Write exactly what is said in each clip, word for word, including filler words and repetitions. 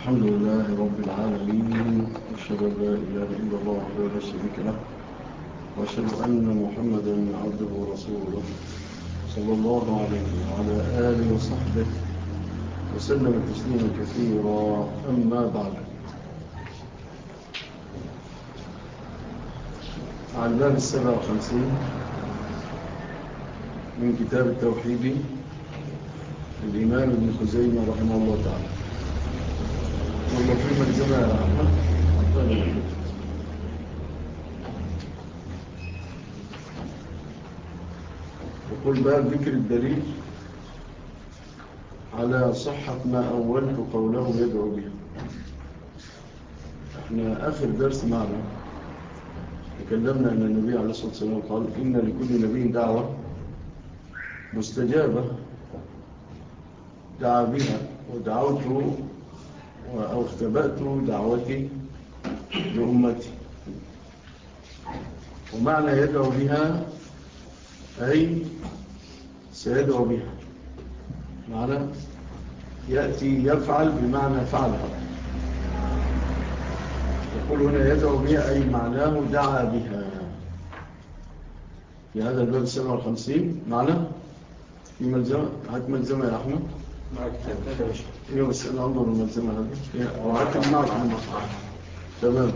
الحمد لله رب العالمين، أشهد أن لا إله إلا الله وحده لا شريك له، وأشهد أن محمدا عبده ورسوله صلى الله عليه وعلى آله وصحبه وسلم تسليما كثيرا. أما بعد، عن باب السبع وخمسين من كتاب التوحيد الإمام ابن خزيمة رحمه الله تعالى. والله في ملزمة يا أحمد يقول باب ذكر الدليل على صحة ما أولت قوله يدعو به. احنا آخر درس معنا تكلمنا أن النبي عليه الصلاة والسلام قال إن لكل نبي دعوة مستجابة دعا بها، ودعوته أو اختبأت دعوتي لأمتي. ومعنى يدعو بها أي سيدعو بها، معنى يأتي يفعل بمعنى فعلها. يقول هنا يدعو بها أي معناه دعا بها. في هذا الباب السبع والخمسين معنى في ملزمة. هات ملزمة يا أحمد. معك تنتهي. إيه بس أنا أنظر الملزمة هذه أو هات معك المصحف. تمام.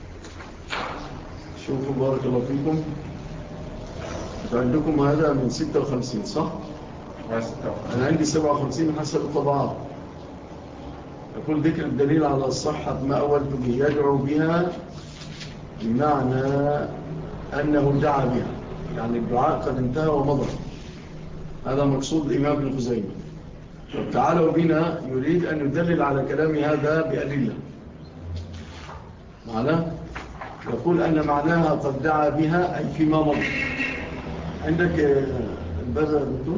شوفوا بارك الله فيكم. عندكم هذا من ستة وخمسين صح؟ أنا عندي سبعة وخمسين حسب الطبعات. يقول ذكر الدليل على صحة ما أولت به يدعو بها بمعنى أنه دعا بها، يعني الدعاء قد انتهى ومضى. هذا مقصود الإمام ابن خزيمة. تعالوا بنا يريد أن يدلل على كلام هذا بأدلة. معنى يقول أن معناها قد دعا بها أي فيما مضى. عندك البذر دكتور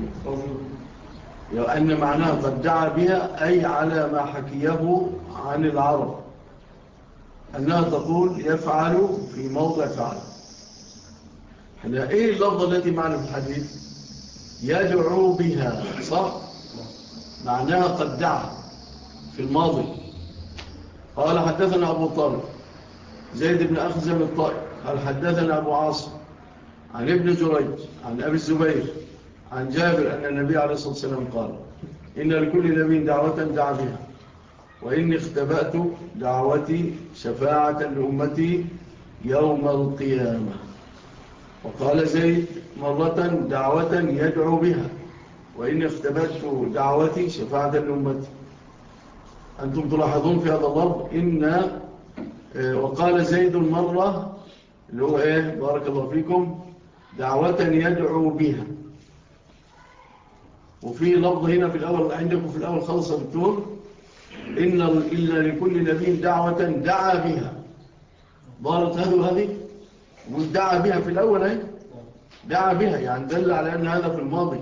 أن معناها قد دعا بها أي على ما حكيه عن العرب أنها تقول يفعل في موضع فعل. هنا إيه اللفظة التي معنا في الحديث؟ يدعو بها صح؟ معناها قد دعا في الماضي. قال حدثنا أبو طالب زيد بن أخزم الطائي قال حدثنا أبو عاصم عن ابن جريج عن أبي الزبير عن جابر أن النبي عليه الصلاة والسلام قال إن لكل نبي دعوة دعا بها، وإني اختبأت دعوتي شفاعة لأمتي يوم القيامة. وقال زيد مرة دعوة يدعو بها، وإني اختبأت دعوتي شفاعة لأمتي. أنتم تلاحظون في هذا اللفظ إن وقال زيد مرة اللي هو إيه بارك الله فيكم دعوة يدعو بها. وفي لفظ هنا في الأول عندكم في الأول خلص دكتور إن إلا لكل نبي دعوة دعا بها. ضارت هذه هذه ودعا بها في الأول هي. دعا بها يعني دل على أن هذا في الماضي.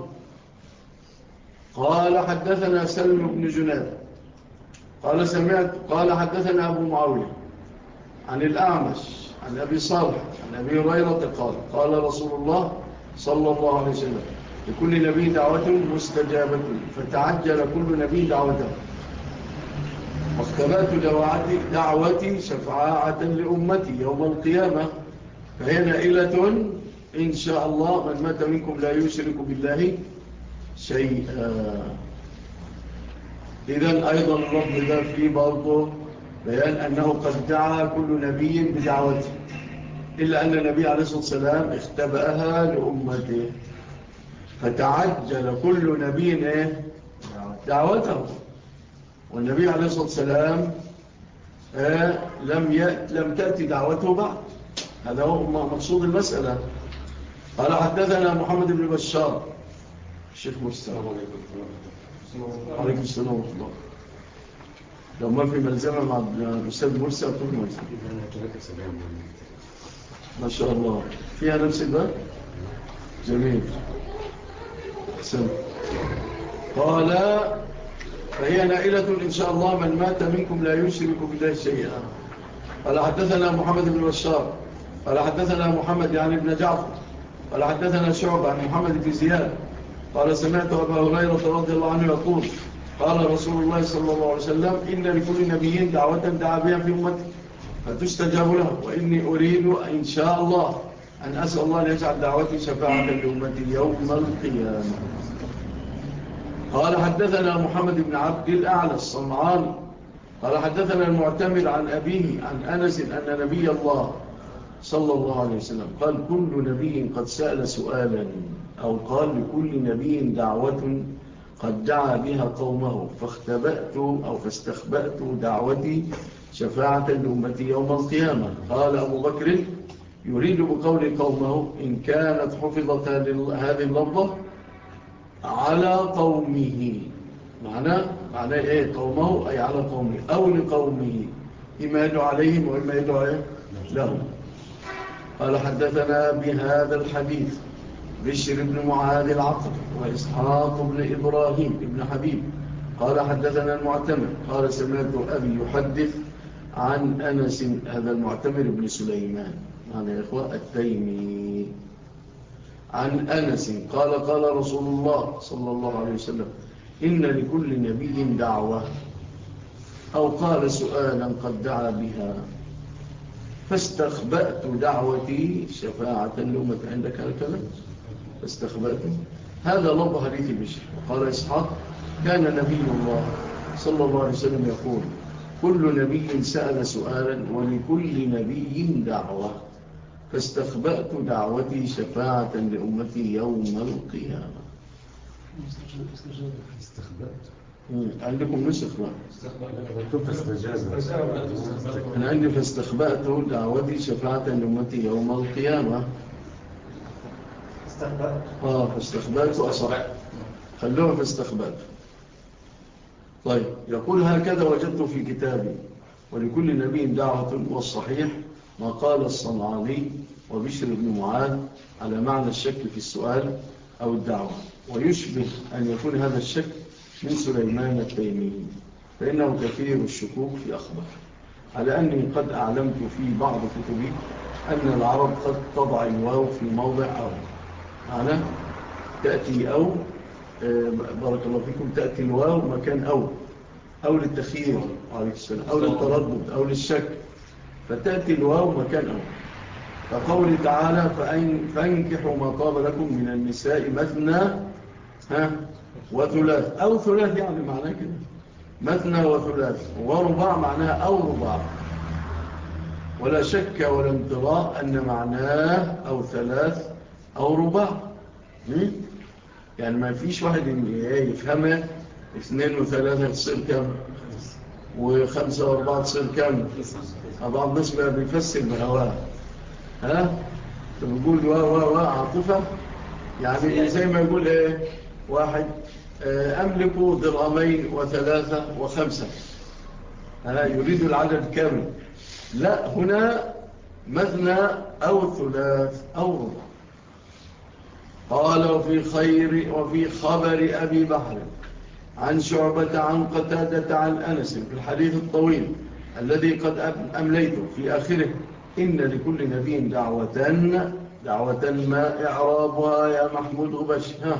قال حدثنا سلم بن جناد قال سمعت قال حدثنا أبو معاوية عن الأعمش عن أبي صالح عن أبي هريرة قال قال رسول الله صلى الله عليه وسلم لكل نبي دعوة مستجابة فتعجل كل نبي دعوته، واختبأت دعوتي شفاعة لأمتي يوم القيامة، فهي نائلة إن شاء الله من مات منكم لا يشرك بالله شيئا. إذن أيضا اللفظ ده فيه برضه بيان أنه قد دعا كل نبي بدعوته، إلا أن النبي عليه الصلاة والسلام اختبأها لأمته فتعجل كل نبي إيه؟ دعوته. والنبي عليه الصلاة والسلام آه لم, يأت لم تأتي دعوته بعد. هذا هو مقصود المسألة. قال حدثنا محمد بن بشار الشيخ مرسى عليكم السلام ورحمة الله. لو ما في ملزمة مع الأستاذ مرسى أطول مرسى ما شاء الله فيها نفس الباب. جميل أحسن. قال فهي نائلة إن شاء الله من مات منكم لا يشرك بالله شيئا. قال حدثنا محمد بن بشار قال حدثنا محمد يعني ابن جعفر قال حدثنا شعب عن محمد بن زياد قال سمعت أبا هريرة رضي الله عنه يقول قال رسول الله صلى الله عليه وسلم إن لكل نبي دعوة دعا بها في أمته فتستجاب له، وإني أريد إن شاء الله أن أسأل الله أن يجعل دعوتي شفاعة لأمتي يوم القيامة. قال حدثنا محمد بن عبد الأعلى الصنعاني قال حدثنا المعتمر عن أبيه عن أنس أن نبي الله صلى الله عليه وسلم قال كل نبي قد سأل سؤالا، أو قال لكل نبي دعوة قد دعا بها قومه فاختبأت أو فاستخبأت دعوتي شفاعة لأمتي يوم القيامة. قال أبو بكر يريد بقول قومه إن كانت حفظت هذه اللفظة على قومه. معنى معنى إيه قومه؟ أي على قومه أو لقومه، إما يدعو عليهم وإما يدعو لهم. قال حدثنا بهذا الحديث بشر بن معاذ العقل وإسحاق بن إبراهيم بن حبيب قال حدثنا المعتمر قال سمعت أبي يحدث عن أنس، هذا المعتمر بن سليمان هذا يا إخوة التيمي، عن أنس قال قال رسول الله صلى الله عليه وسلم إن لكل نبي دعوة، أو قال سؤالا قد دعا بها فاستخبأت دعوتي شفاعة لأمة. عندك هذا الكلام فاستخبأت، هذا لفظ حديث بشر. وقال إسحاق كان نبي الله صلى الله عليه وسلم يقول كل نبي سأل سؤالا ولكل نبي دعوة فاستخبأت دعوتي شفاعة لأمتي يوم القيامة. عندكم نسخ بقى أنا عندي فاستخبأت دعوتي شفاعة لأمتي يوم القيامة. آه فاستخبأت أصح، خلوها فاستخبأت. طيب يقول هكذا وجدت في كتابي ولكل نبي دعوة، والصحيح ما قال الصنعاني وبشر بن معاذ على معنى الشك في السؤال أو الدعوة، ويشبه أن يكون هذا الشك من سليمان التيمي فإنه كثير الشكوك في أخبار، على أني قد أعلمت في بعض كتبي أن العرب قد تضع الواو في موضع أو، معنى تأتي أو بارك الله فيكم تأتي الواو مكان أو أو للتخيير عليه السلام أو للتردد أو للشك، فتأتي الواو مكان أو. فقول تعالى فانكحوا ما طاب لكم من النساء مثنى ها وثلاث، أو ثلاث يعني معناه كده مثنى وثلاث، ورباع معناها أو رباع، ولا شك ولا امتراء أن معناه أو ثلاث أو رباع. يعني ما فيش واحد يفهمها اثنين وثلاثة تصير كم وخمسة واربعة تصير كم. بعض الناس بقى بيفسر بهواه، ها بيقول وا وا وا عاطفة، يعني زي ما يقول ايه واحد أملك درهمين وثلاثة وخمسة، ها يريد العدد كامل. لا، هنا مثنى أو ثلاث أو ربع. قال وفي خير وفي خبر أبي بحر عن شعبة عن قتادة عن أنس في الحديث الطويل الذي قد أمليته في آخره إن لكل نبي دعوة دعوة ما إعرابها يا محمود غبش. ها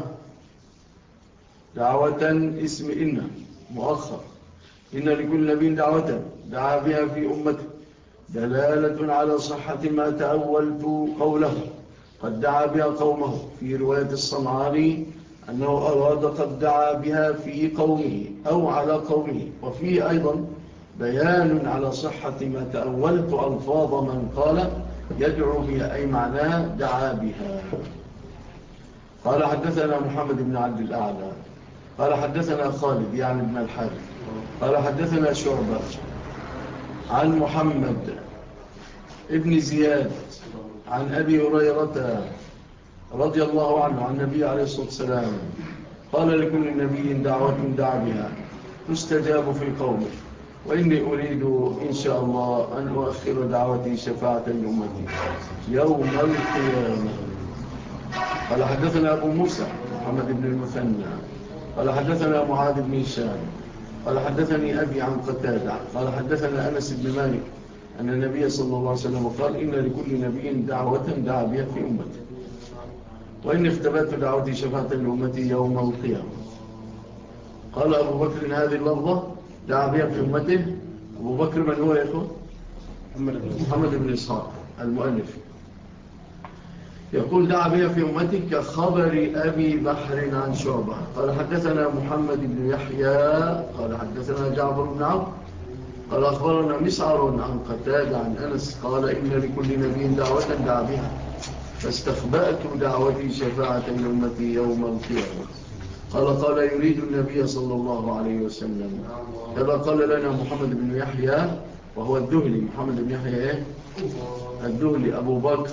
دعوة اسم إن مؤخر، إن لكل نبي دعوة دعا بها في أمته دلالة على صحة ما تأولت قوله قد دعا بها قومه، في رواية الصنعاني أنه أراد قد دعا بها في قومه أو على قومه، وفيه أيضا بيان على صحة ما تأولت ألفاظ من قال يدعو بها أي معناه دعا بها. قال حدثنا محمد بن عبد الأعلى قال حدثنا خالد يعني بن الحارث قال حدثنا شعبة عن محمد ابن زياد عن أبي هريرة رضي الله عنه عن النبي عليه الصلاة والسلام قال لكل نبي دعوة دعا بها تستجاب في قومه، وإني أريد إن شاء الله أن أؤخر دعوتي شفاعة لأمتي يوم القيامة. قال حدثنا أبو موسى محمد بن المثنى قال حدثنا معاذ بن هشام قال حدثني أبي عن قتادة قال حدثنا أنس بن مالك أن النبي صلى الله عليه وسلم قال إن لكل نبي دعوة دعا بها في أمته، وإني اختبأت دعوتي شفاعة لأمتي يوم القيامة. قال أبو بكر هذه اللفظة دعا بها في أمته. أبو بكر من هو يا إخوة؟ محمد بن إسحاق المؤلف يقول دعا بها في أمته كخبر أبي بحر عن شعبة. قال حدثنا محمد بن يحيى قال حدثنا جعفر بن عوف قال أخبرنا مسعر عن قتادة عن أنس قال إن لكل نبي دعوة دعا بها فاستخبأت دعوتي شفاعة لأمتي يوم القيامة. قال قال يريد النبي صلى الله عليه وسلم كذا قال لنا محمد بن يحيى وهو الدهلي. محمد بن يحيى إيه؟ الدهلي أبو بكر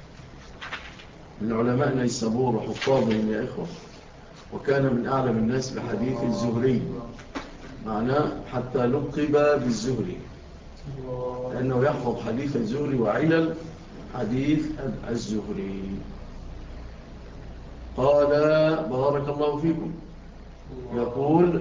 من علماء نيسابور وحفاظهم يا إخوة، وكان من أعلم الناس بحديث الزهري، معناه حتى لقب بالزهري لأنه يحفظ حديث الزهري وعلل حديث الزهري. قال بارك الله فيكم. يقول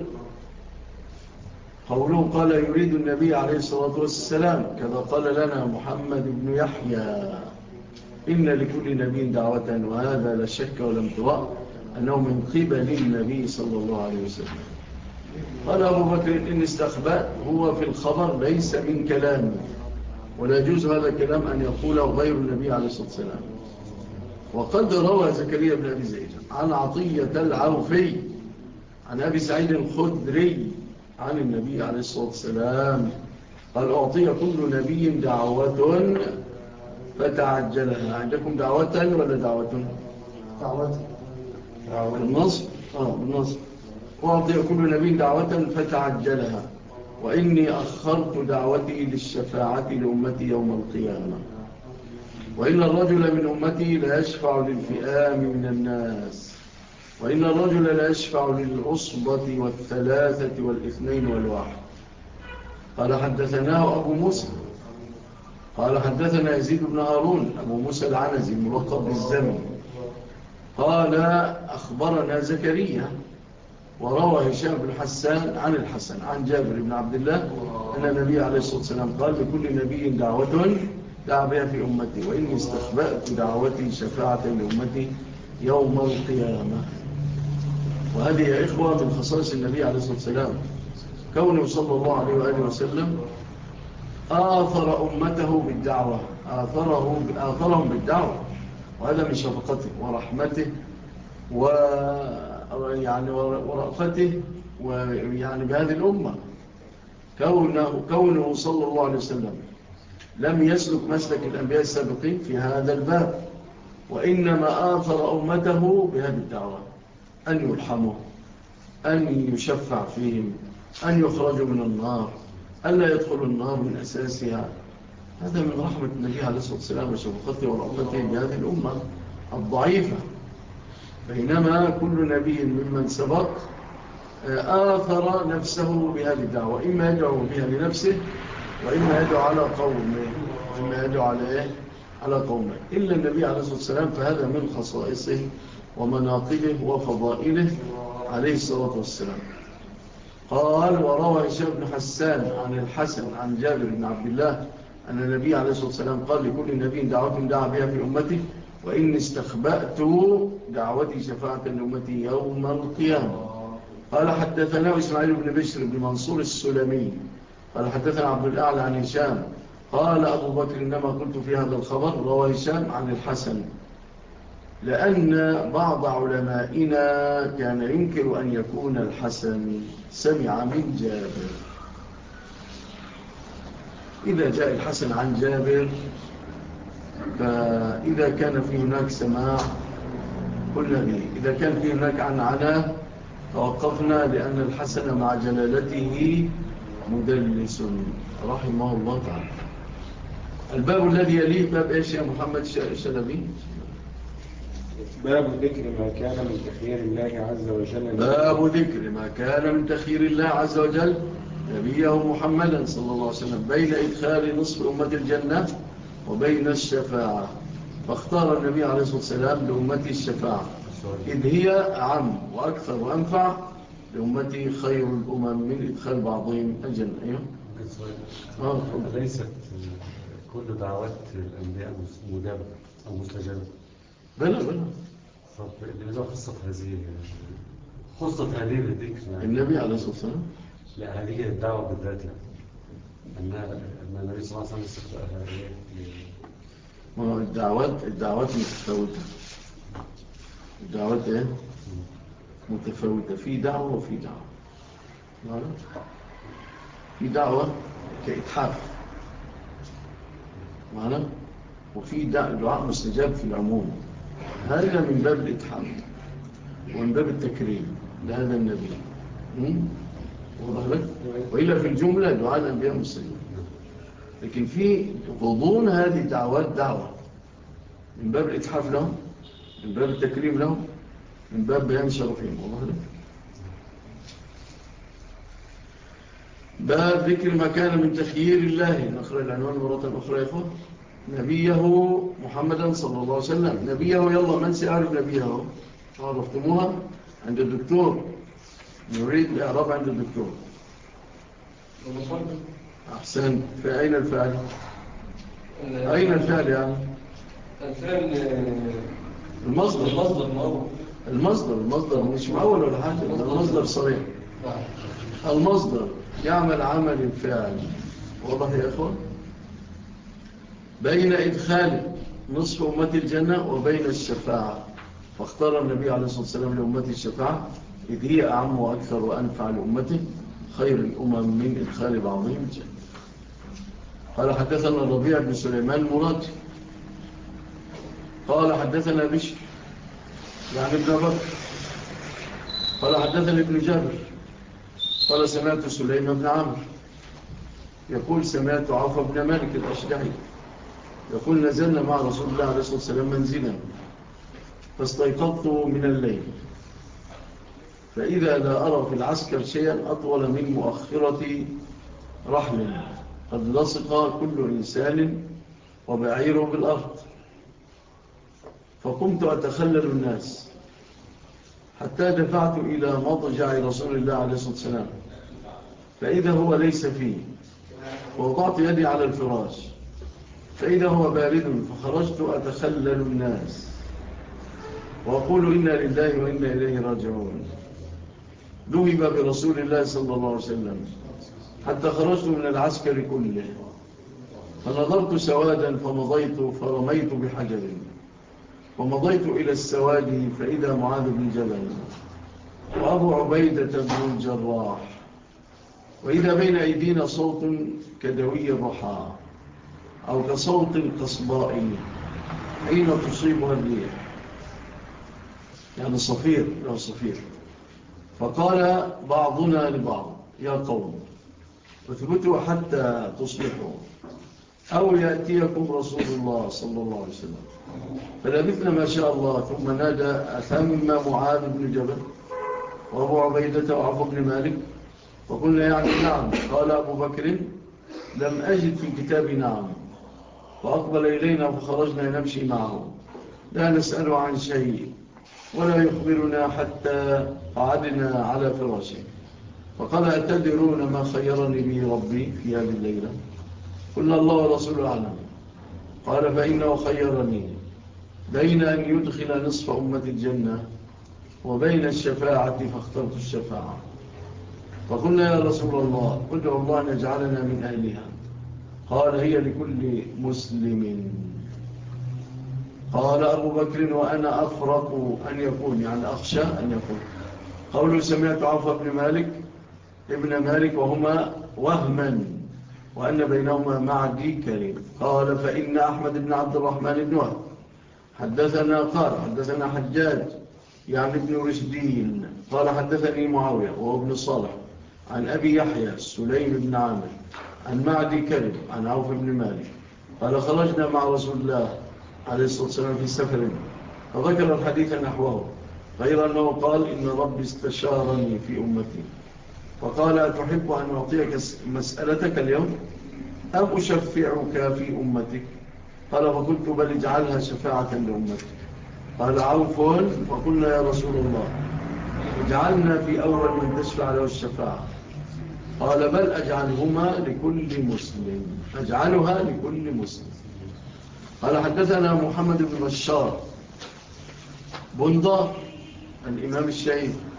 قوله قال يريد النبي عليه الصلاة والسلام كذا قال لنا محمد بن يحيى إن لكل نبي دعوة، وهذا لا شك ولم ترى أنه من قبل النبي صلى الله عليه وسلم. قال أبو بكر إن استخبأت هو في الخبر ليس من كلامه، ولا يجوز هذا الكلام أن يقوله غير النبي عليه الصلاة والسلام. وقد روى زكريا بن أبي زيد عن عطية العوفي عن أبي سعيد الخدري عن النبي عليه الصلاة والسلام قال أعطي كل نبي دعوة فتعجلها. عندكم دعوة ولا دعوة؟ دعوة بالنصب. آه بالنصب. وأعطي كل نبي دعوة فتعجلها وإني أخرت دعوتي للشفاعة لأمتي يوم القيامة. وإن الرجل من أمتي لا يشفع للفئام من الناس، وإن الرجل لا يشفع للعصبة والثلاثة والاثنين والواحد. قال حدثناه أبو موسى قال حدثنا يزيد بن هارون أبو موسى العنزي ملقب بالزمن قال أخبرنا زكريا وروى هشام بن حسان عن الحسن عن جابر بن عبد الله أن النبي عليه الصلاة والسلام قال لكل نبي دعوة دعا بها في أمتي وإني استخبأت دعوتي شفاعة لأمتي يوم القيامة. وهذه يا إخوة من خصائص النبي عليه الصلاة والسلام كونه صلى الله عليه وآله وسلم آثر أمته بالدعوة آثره آثرهم بالدعوة، وهذا من شفقته ورحمته ويعني ورأفته ويعني بهذه الأمة. كونه, كونه صلى الله عليه وسلم لم يسلك مسلك الأنبياء السابقين في هذا الباب، وإنما آثر أمته بهذه الدعوة أن يرحموا، أن يشفع فيهم، أن يخرجوا من النار، أن لا يدخلوا النار من أساسها. هذا من رحمة النبي عليه الصلاة والسلام وشفقته ورحمته بهذه الأمة الضعيفة. بينما كل نبي ممن سبق آثر نفسه بهذه الدعوة، إما يدعو بها لنفسه وإما يدعو على قومه وإما يدعو على على قومه إلا النبي عليه الصلاة والسلام، فهذا من خصائصه ومناقبه وفضائله عليه الصلاة والسلام. قال وروى هشام بن حسان عن الحسن عن جابر بن عبد الله أن النبي عليه الصلاة والسلام قال لكل نبي دعوة دعا بها في أمتي وإني استخبأت دعوتي شفاعة لأمتي يوم القيامة. قال حدثنا إسماعيل بن بشر بن منصور السلمي قال حدثنا عبد الأعلى عن هشام قال أبو بكر إنما قلت في هذا الخبر روى هشام عن الحسن لأن بعض علمائنا كان ينكر أن يكون الحسن سمع من جابر. إذا جاء الحسن عن جابر فإذا كان في هناك سماع قلنا به، إذا كان في هناك عن عناه توقفنا لأن الحسن مع جلالته مدلس رحمه الله تعالى. الباب الذي يليه باب إيش يا محمد شلبي؟ باب ذكر ما كان من تخيير الله عز وجل باب ذكر ما كان من تخيير الله عز وجل نبيه محمدا صلى الله عليه وسلم بين إدخال نصف أمة الجنة وبين الشفاعة، فاختار النبي عليه الصلاة والسلام لأمته الشفاعة إذ هي أعم وأكثر وأنفع لأمته خير الأمم من إدخال بعضهم الجنة. أيوه آه. ليست كل دعوات الأنبياء مجابة أو مستجابة؟ بلا بلا. طب لماذا خصت هذه خصت هذه الذكر يعني. النبي عليه الصلاة والسلام؟ لا، هذه الدعوة بالذات يعني أن أن النبي صلى الله عليه وسلم استخدمها. ما هو الدعوات الدعوات متفاوتة. الدعوات ايه؟ متفاوتة، في دعوة وفي دعوة. معنا؟ في دعوة كإتحاف، معنا؟ وفي دعاء مستجاب في العموم، هذا من باب الإتحاف ومن باب التكريم لهذا النبي. وإلا في الجملة دعاء الأنبياء مستجاب، لكن في غضون هذه الدعوات دعوة من باب الإتحاف لهم، من باب التكريم لهم، من باب بيان شرفهم. والله باب ذكر ما كان من تخيير الله. نقرأ العنوان مرة أخرى يا إخوة. نبيه محمدا صلى الله عليه وسلم. نبيه، يلا من سيعرف نبيه؟ عرفتموها عند الدكتور. نريد الإعراب عند الدكتور. أحسن. في أين الفعل؟ أين الفعل يعني؟ الفعل المصدر. المصدر مأول. المصدر المصدر مش مأول ولا حاجة، المصدر صريح. المصدر يعمل عمل الفعل. واضح يا إخوان؟ بين إدخال نصف أمة الجنة وبين الشفاعة، فاختار النبي عليه الصلاة والسلام لأمته الشفاعة إذ هي أعم وأكثر وأنفع لأمته، خير الأمم من إدخال بعضهم الجنة. قال حدثنا الربيع بن سليمان المراد قال حدثنا بشر يعني ابن بكر قال حدثنا ابن جابر قال سمعت سليم بن عمرو يقول سمعت عوف بن مالك الأشجعي يقول نزلنا مع رسول الله عليه الصلاة والسلام منزلا فاستيقظت من الليل فإذا لا أرى في العسكر شيئا أطول من مؤخرة رحل قد لصق كل إنسان وبعيره بالأرض، فقمت أتخلل الناس حتى دفعت إلى مضجع رسول الله عليه الصلاة والسلام فإذا هو ليس فيه، ووضعت يدي على الفراش فإذا هو بارد، فخرجت أتخلل الناس وأقول إنا لله وإنا إليه راجعون. ذهب برسول الله صلى الله عليه وسلم حتى خرجت من العسكر كله، فنظرت سوادا فمضيت فرميت بحجر، ومضيت إلى السواد فإذا معاذ بن جبل وأبو عبيدة بن الجراح، وإذا بين أيدينا صوت كدوي الرحى أو كصوت القصباء حين تصيبها الريح، يعني صفير لا صفير. فقال بعضنا لبعض يا قوم اثبتوا حتى تصلحوا أو يأتيكم رسول الله صلى الله عليه وسلم. فلبثنا ما شاء الله، ثم نادى أثم معاذ بن جبل وأبو عبيدة وعفو بن مالك، وقلنا يعني نعم. قال أبو بكر لم أجد في الكتاب نعم، فأقبل إلينا فخرجنا نمشي معه لا نسأل عن شيء ولا يخبرنا حتى قعدنا على فراشه، فقال أتدرون ما خيرني به ربي في هذه الليلة؟ قلنا الله ورسوله أعلم. قال فإنه خيرني بين أن يدخل نصف أمة الجنة وبين الشفاعة فاخترت الشفاعة. فقلنا يا رسول الله ادعو الله أن يجعلنا من أهلها. قال هي لكل مسلم. قال أبو بكر وأنا أفرق أن يكون، يعني أخشى أن يكون. قوله سمعت عوف بن مالك ابن مالك وهما وهما وأن بينهما معدي كريم. قال فإن أحمد بن عبد الرحمن بن وهب حدثنا قال حدثنا حجاج يعني ابن رشدين قال حدثني معاوية وهو ابن صالح عن أبي يحيى سليم بن عامر عن معدي كريم عن عوف بن مالك قال خرجنا مع رسول الله عليه الصلاة والسلام في سفر، فذكر الحديث نحوه غير أنه قال إن ربي استشارني في أمتي فقال أتحب أن أعطيك مسألتك اليوم أم أشفعك في أمتك؟ قال فقلت بل اجعلها شفاعة لأمتك. قال عوف فقلنا يا رسول الله اجعلنا في أول من تشفع له الشفاعة. قال بل أجعلهما لكل مسلم، أجعلها لكل مسلم. قال حدثنا محمد بن بشار بندار الإمام الشهيد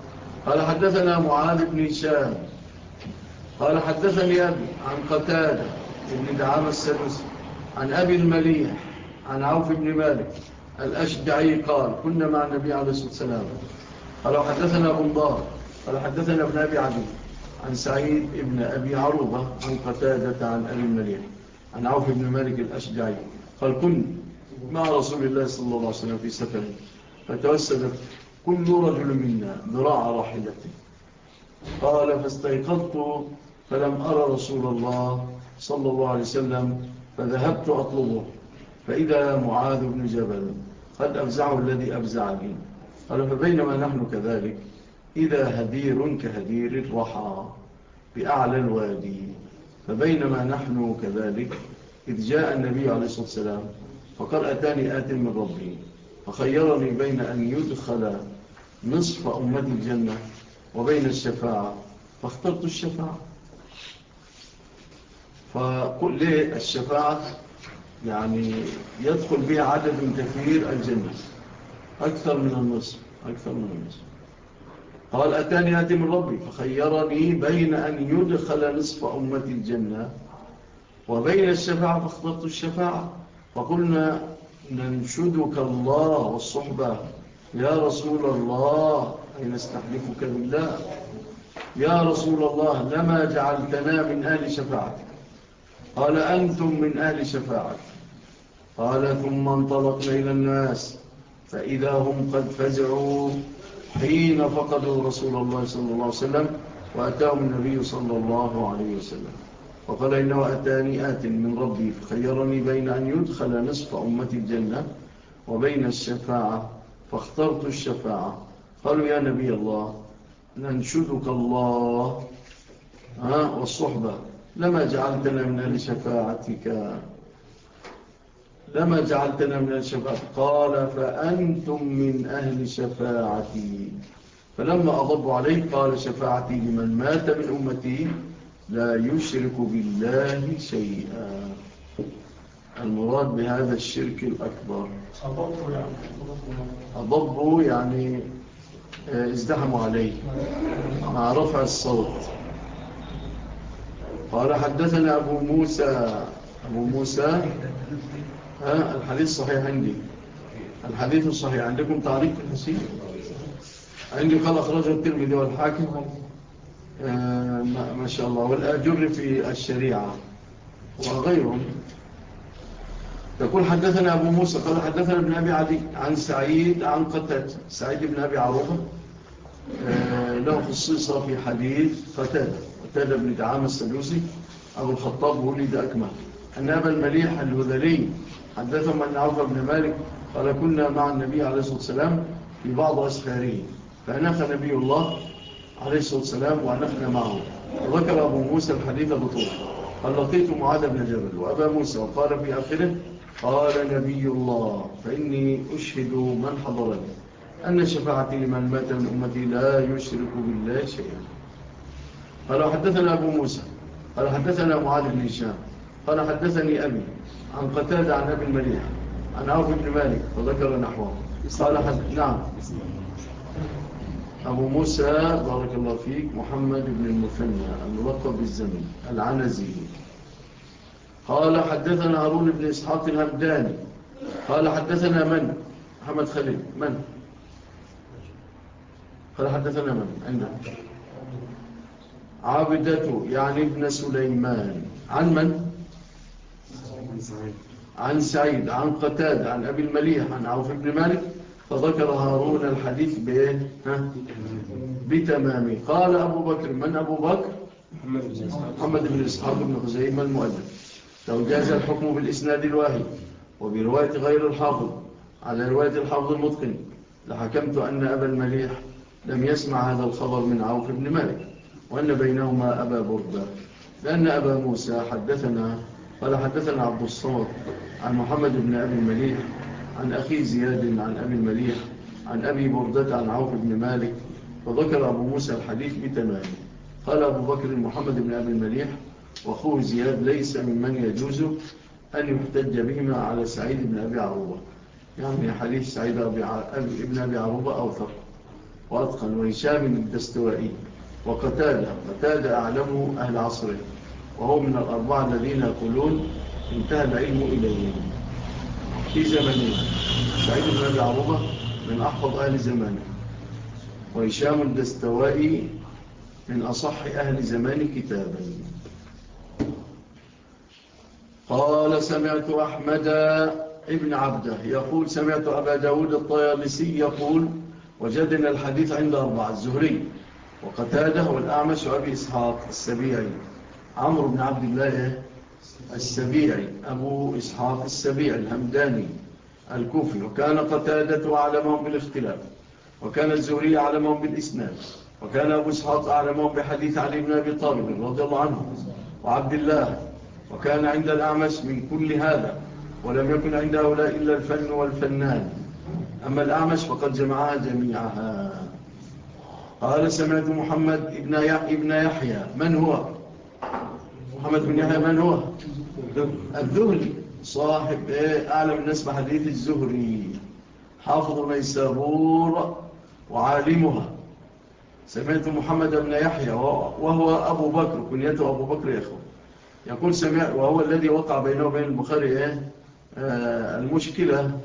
قال حدثنا معاذ بن هشام قال حدثني أبي عن قتادة بن دعامة السدوسي عن أبي المليح عن عوف بن مالك الأشجعي قال كنا مع النبي عليه الصلاة والسلام. قال حدثنا أبو الضار قال حدثنا ابن أبي عدي عن سعيد ابن أبي عروبة عن قتادة عن أبي المليح عن عوف بن مالك الأشجعي قال كنا مع رسول الله صلى الله عليه وسلم في سفر فتوسدت كل رجل منا ذراع راحلته. قال فاستيقظت فلم أرى رسول الله صلى الله عليه وسلم فذهبت أطلبه فإذا معاذ بن جبل قد أفزعه الذي أفزعني. قال فبينما نحن كذلك إذا هدير كهدير الرحى بأعلى الوادي. فبينما نحن كذلك إذ جاء النبي عليه الصلاة والسلام فقال أتاني آت من ربي فخيرني بين أن يدخل نصف أمة الجنة وبين الشفاعة فاخترت الشفاعة. فقل ليه الشفاعة؟ يعني يدخل بها عدد كثير الجنة أكثر من النصف أكثر من النصف. قال أتاني آتي من ربي فخيرني بين أن يدخل نصف أمة الجنة وبين الشفاعة فاخترت الشفاعة. فقلنا ننشدك الله والصحبة يا رسول الله أين استحلفك بالله يا رسول الله لما جعلتنا من أهل شفاعتك. قال أنتم من أهل شفاعتك. قال ثم انطلقنا إلى الناس فإذا هم قد فزعوا حين فقدوا رسول الله صلى الله عليه وسلم وأتاهم النبي صلى الله عليه وسلم وقال إنه أتاني آت من ربي فخيرني بين أن يدخل نصف أمة الجنة وبين الشفاعة فاخترت الشفاعة. قالوا يا نبي الله ننشدك الله ها والصحبة لما جعلتنا من أهل شفاعتك لما جعلتنا من أهل شفاعتك. قال فأنتم من أهل شفاعتي. فلما أضبوا عليه قال شفاعتي لمن مات من أمتي لا يشرك بالله شيئا. المراد بهذا الشرك الأكبر. أضبوا يعني ازدحموا عليه مع رفع الصوت. قال حدثنا أبو موسى أبو موسى ها الحديث صحيح عندي الحديث الصحيح عندكم تعليق في الحسين عندي قال أخرجه الترمذي والحاكم آه ما شاء الله والآجر في الشريعة وغيرهم. يقول حدثنا أبو موسى قال حدثنا ابن أبي عدي عن سعيد عن قتادة سعيد بن أبي عروبة آه له خصيصة في حديث قتادة قتادة بن دعامة السدوسي أبو الخطاب ولد أكمل أن أبا المليح الهذلي حدثهم أن عوف بن مالك قال كنا مع النبي عليه الصلاة والسلام في بعض أسفاره فأنخ نبي الله عليه الصلاة والسلام وأنخنا معه. وذكر أبو موسى الحديث بطول قال لقيت معاذ بن جبل وأبا موسى وقال في آخره قال نبي الله فإني أشهد من حضرني أن شفاعتي لمن مات من أمتي لا يشرك بالله شيئا. قال حدثنا أبو موسى قال حدثنا معاذ بن هشام قال حدثني أبي عن قتادة عن أبي المليح عن عوف بن مالك فذكر نحوه. قال حد... نعم أبو موسى بارك الله فيك محمد بن المثنى الملقب بالزمن العنزي. قال حدثنا هارون بن إسحاق الهمداني قال حدثنا من محمد خليل من قال حدثنا من عندك عابدته يعني ابن سليمان عن من عن سعيد عن قتادة عن أبي المليح عن عوف بن مالك فذكر هارون الحديث بإيه بتمامه. قال أبو بكر من أبو بكر محمد بن إسحاق بن خزيمة المؤدب لو جاز الحكم بالإسناد الواحد وبرواية غير الحافظ على رواية الحافظ المتقن لحكمت أن أبا المليح لم يسمع هذا الخبر من عوف بن مالك وأن بينهما أبا بردة لأن أبا موسى حدثنا قال حدثنا عبد الصمد عن محمد بن أبي المليح عن أخي زياد عن أبي المليح عن أبي بردة عن عوف بن مالك وذكر أبو موسى الحديث بتمامه. قال أبو بكر محمد بن أبي المليح وأخوه زياد ليس ممن يجوز أن يحتج بهما على سعيد بن أبي عروبة يعني حديث سعيد ابن أبي عروبة أوثق وأتقن، وهشام الدستوائي، وقتادة. قتادة أعلمه أهل عصره، وهو من الأربعة الذين يقولون انتهى العلم إليهم في زمنه. سعيد بن أبي عروبة من أحفظ أهل زمانه، وهشام الدستوائي من أصح أهل زمان كتابا. قال سمعت أحمد ابن عبده يقول سمعت أبا داود الطيالسي يقول وجدنا الحديث عند أربعة: الزهري وقتاده والأعمش وأبي إسحاق السبيعي. عمرو بن عبد الله السبيعي أبو إسحاق السبيعي الهمداني الكوفي. وكان قتادة أعلمهم بالاختلاف، وكان الزهري أعلمهم بالإسناد، وكان أبو إسحاق أعلمهم بحديث علي بن أبي طالب رضي الله عنه وعبد الله. وكان عند الأعمش من كل هذا، ولم يكن عند هؤلاء إلا الفن والفنان. أما الأعمش فقد جمعها جميعها. قال سمعت محمد ابن ابن يحيى. من هو محمد بن يحيى؟ من هو؟ الذهلي، صاحب أعلم الناس بحديث الزهري، حافظ نيسابور وعالمها. سمعت محمد بن يحيى وهو أبو بكر، كنيته أبو بكر يا أخوة. يقول سمع، وهو الذي وقع بينه وبين البخاري آه المشكلة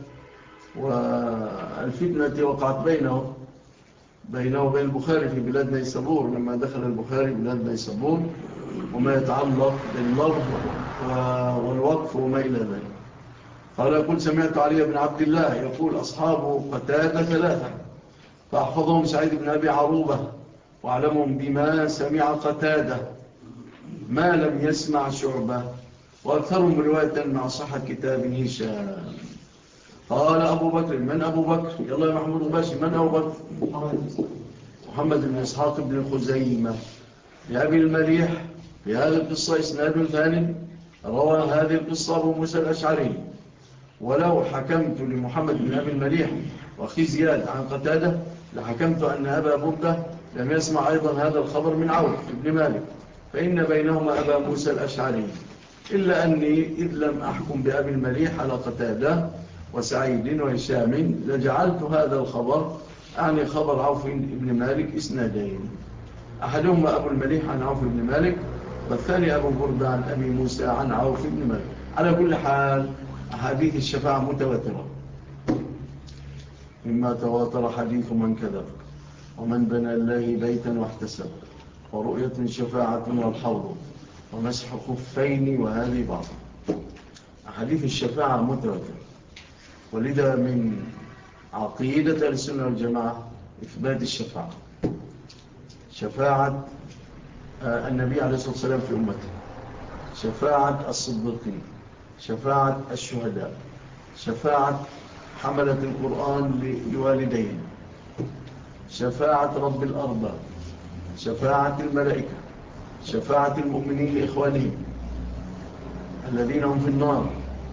والفتنة وقعت بينه بينه وبين البخاري في بلاد نيسابور لما دخل البخاري بلاد نيسابور، وما يتعلق باللفظ والوقف وما إلى ذلك. قال يقول سمعت علي بن عبد الله يقول أصحاب قتادة ثلاثة، فأحفظهم سعيد بن أبي عروبة، وأعلمهم بما سمع قتادة ما لم يسمع شعبة، وأكثرهم رواية مع صحة كتاب هشام. قال أبو بكر. من أبو بكر؟ يلا يا محمود الباشي، من أبو بكر؟ محمد بن إسحاق بن خزيمة لأبي المليح. في هذه القصة إسناد ثاني روى هذه القصة أبو موسى الأشعري. ولو حكمت لمحمد بن أبي المليح وأخي زياد عن قتادة لحكمت أن أبا بردة لم يسمع أيضا هذا الخبر من عوف بن مالك، فإن بينهما أبا موسى الأشعري. إلا أني إذ لم أحكم بأبي المليح على قتادة وسعيد وهشام لجعلت هذا الخبر أعني خبر عوف بن مالك إسنادين، أحدهما أبو المليح عن عوف بن مالك، والثاني أبو بردة عن أبي موسى عن عوف بن مالك. على كل حال أحاديث الشفاعة متواترة، مما تواتر حديث من كذب ومن بنى الله بيتا واحتسب، ورؤية شفاعة والحوض، ومسح خفين، وهذه بعض أحاديث الشفاعة متواترة. ولذا من عقيدة السنة والجماعة إثبات الشفاعة، شفاعة النبي عليه الصلاة والسلام في أمته، شفاعة الصديقين، شفاعة الشهداء، شفاعة حملة القرآن لوالدين، شفاعة رب الأرباب، شفاعة الملائكة، شفاعة المؤمنين لإخوانهم الذين هم في النار،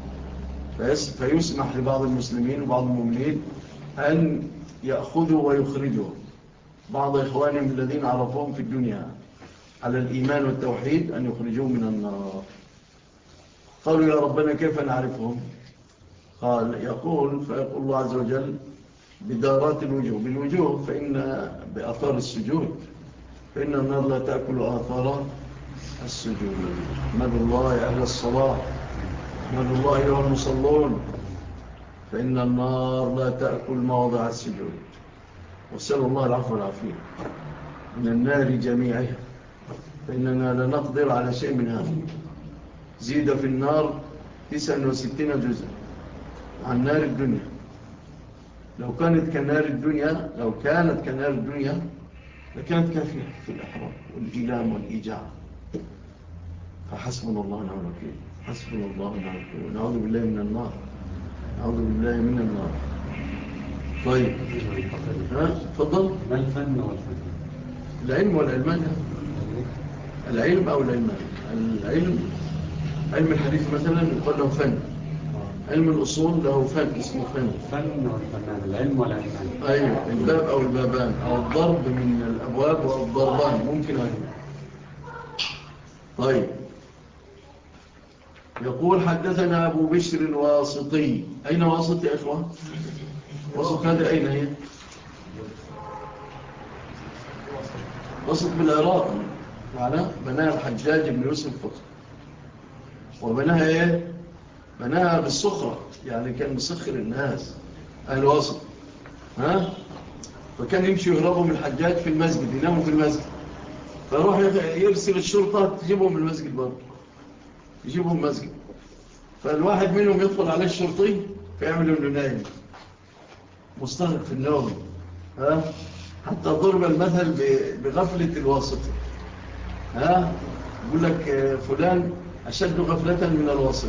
فيسمح لبعض المسلمين وبعض المؤمنين أن يأخذوا ويخرجوا بعض إخوانهم الذين عرفوهم في الدنيا على الإيمان والتوحيد، أن يخرجوهم من النار. قالوا يا ربنا كيف نعرفهم؟ قال يقول فيقول الله عز وجل بدارات الوجوه، بالوجوه فإن بأثار السجود، فإن النار لا تأكل آثار السجود. احمد الله يا أهل الصلاة، احمد الله أيها المصلون، فإن النار لا تأكل مواضع السجود. وسأل الله العفو والعافية من النار جميعها، فإننا لا نقدر على شيء من هذا. زيد في النار تسعة وستين جزء عن نار الدنيا. لو كانت كنار الدنيا لو كانت كنار الدنيا لكانت كافية في الإحراق والإيلام والإيجاع. فحسبنا الله ونعم الوكيل، حسبنا الله ونعم الوكيل. نعوذ بالله من النار، نعوذ بالله من النار. طيب ها تفضل. ما الفن والفن؟ العلم والعلمان، العلم أو العلمان. العلم علم الحديث مثلا يقول له فن، علم الأصول له فن اسمه فن. الفن والفنان، العلم والعلمان. أيوة، الباب أو البابان أو الضرب من الأبواب والضربان ممكن أيضا. طيب يقول حدثنا أبو بشر الواسطي. أين واسط يا إخوة؟ واسط هذا أين هي؟ وسط بالعراق معناه بناها الحجاج بن يوسف الفقر. وبناها ايه؟ بناها بالصخرة، يعني كان مسخر الناس أهل وسط. ها؟ فكان يمشي يهربوا من الحجاج في المسجد، يناموا في المسجد، فيروح يرسل الشرطة تجيبهم من المسجد برضه، يجيبهم المسجد. فالواحد منهم يدخل عليه الشرطي فيعمل انه نايم مستغرق في النوم. ها؟ حتى ضرب المثل بغفلة الواسطة. ها؟ يقول لك فلان أشد غفلة من الواسطة.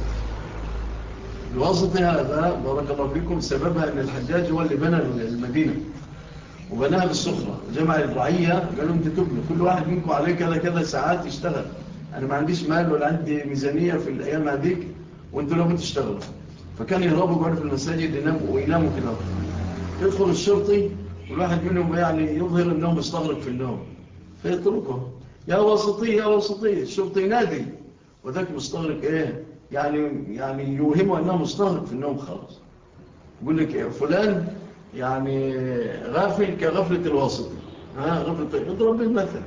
الواسطة هذا بارك الله فيكم سببها أن الحجاج هو اللي بنى المدينة وبناها بالصخرة، جمع الرعية قالوا انت تبنوا كل واحد منكم عليه كذا كذا ساعات يشتغل، أنا ما عنديش مال ولا عندي ميزانية في الأيام هذيك وانتوا لابد تشتغلوا. فكان يهربوا قاعدوا في المساجد يناموا ويناموا كده. يدخل الشرطي والواحد منهم يعني يظهر أنه مستغرق في النوم فيتركه، يا وسطي يا وسطي، الشرطي ينادي وذاك مستغرق ايه يعني يعني يوهمه أنه مستغرق في النوم خالص. يقول لك إيه فلان يعني غافل كغفلة الواسطي. ها غفلة اضرب بالمثل.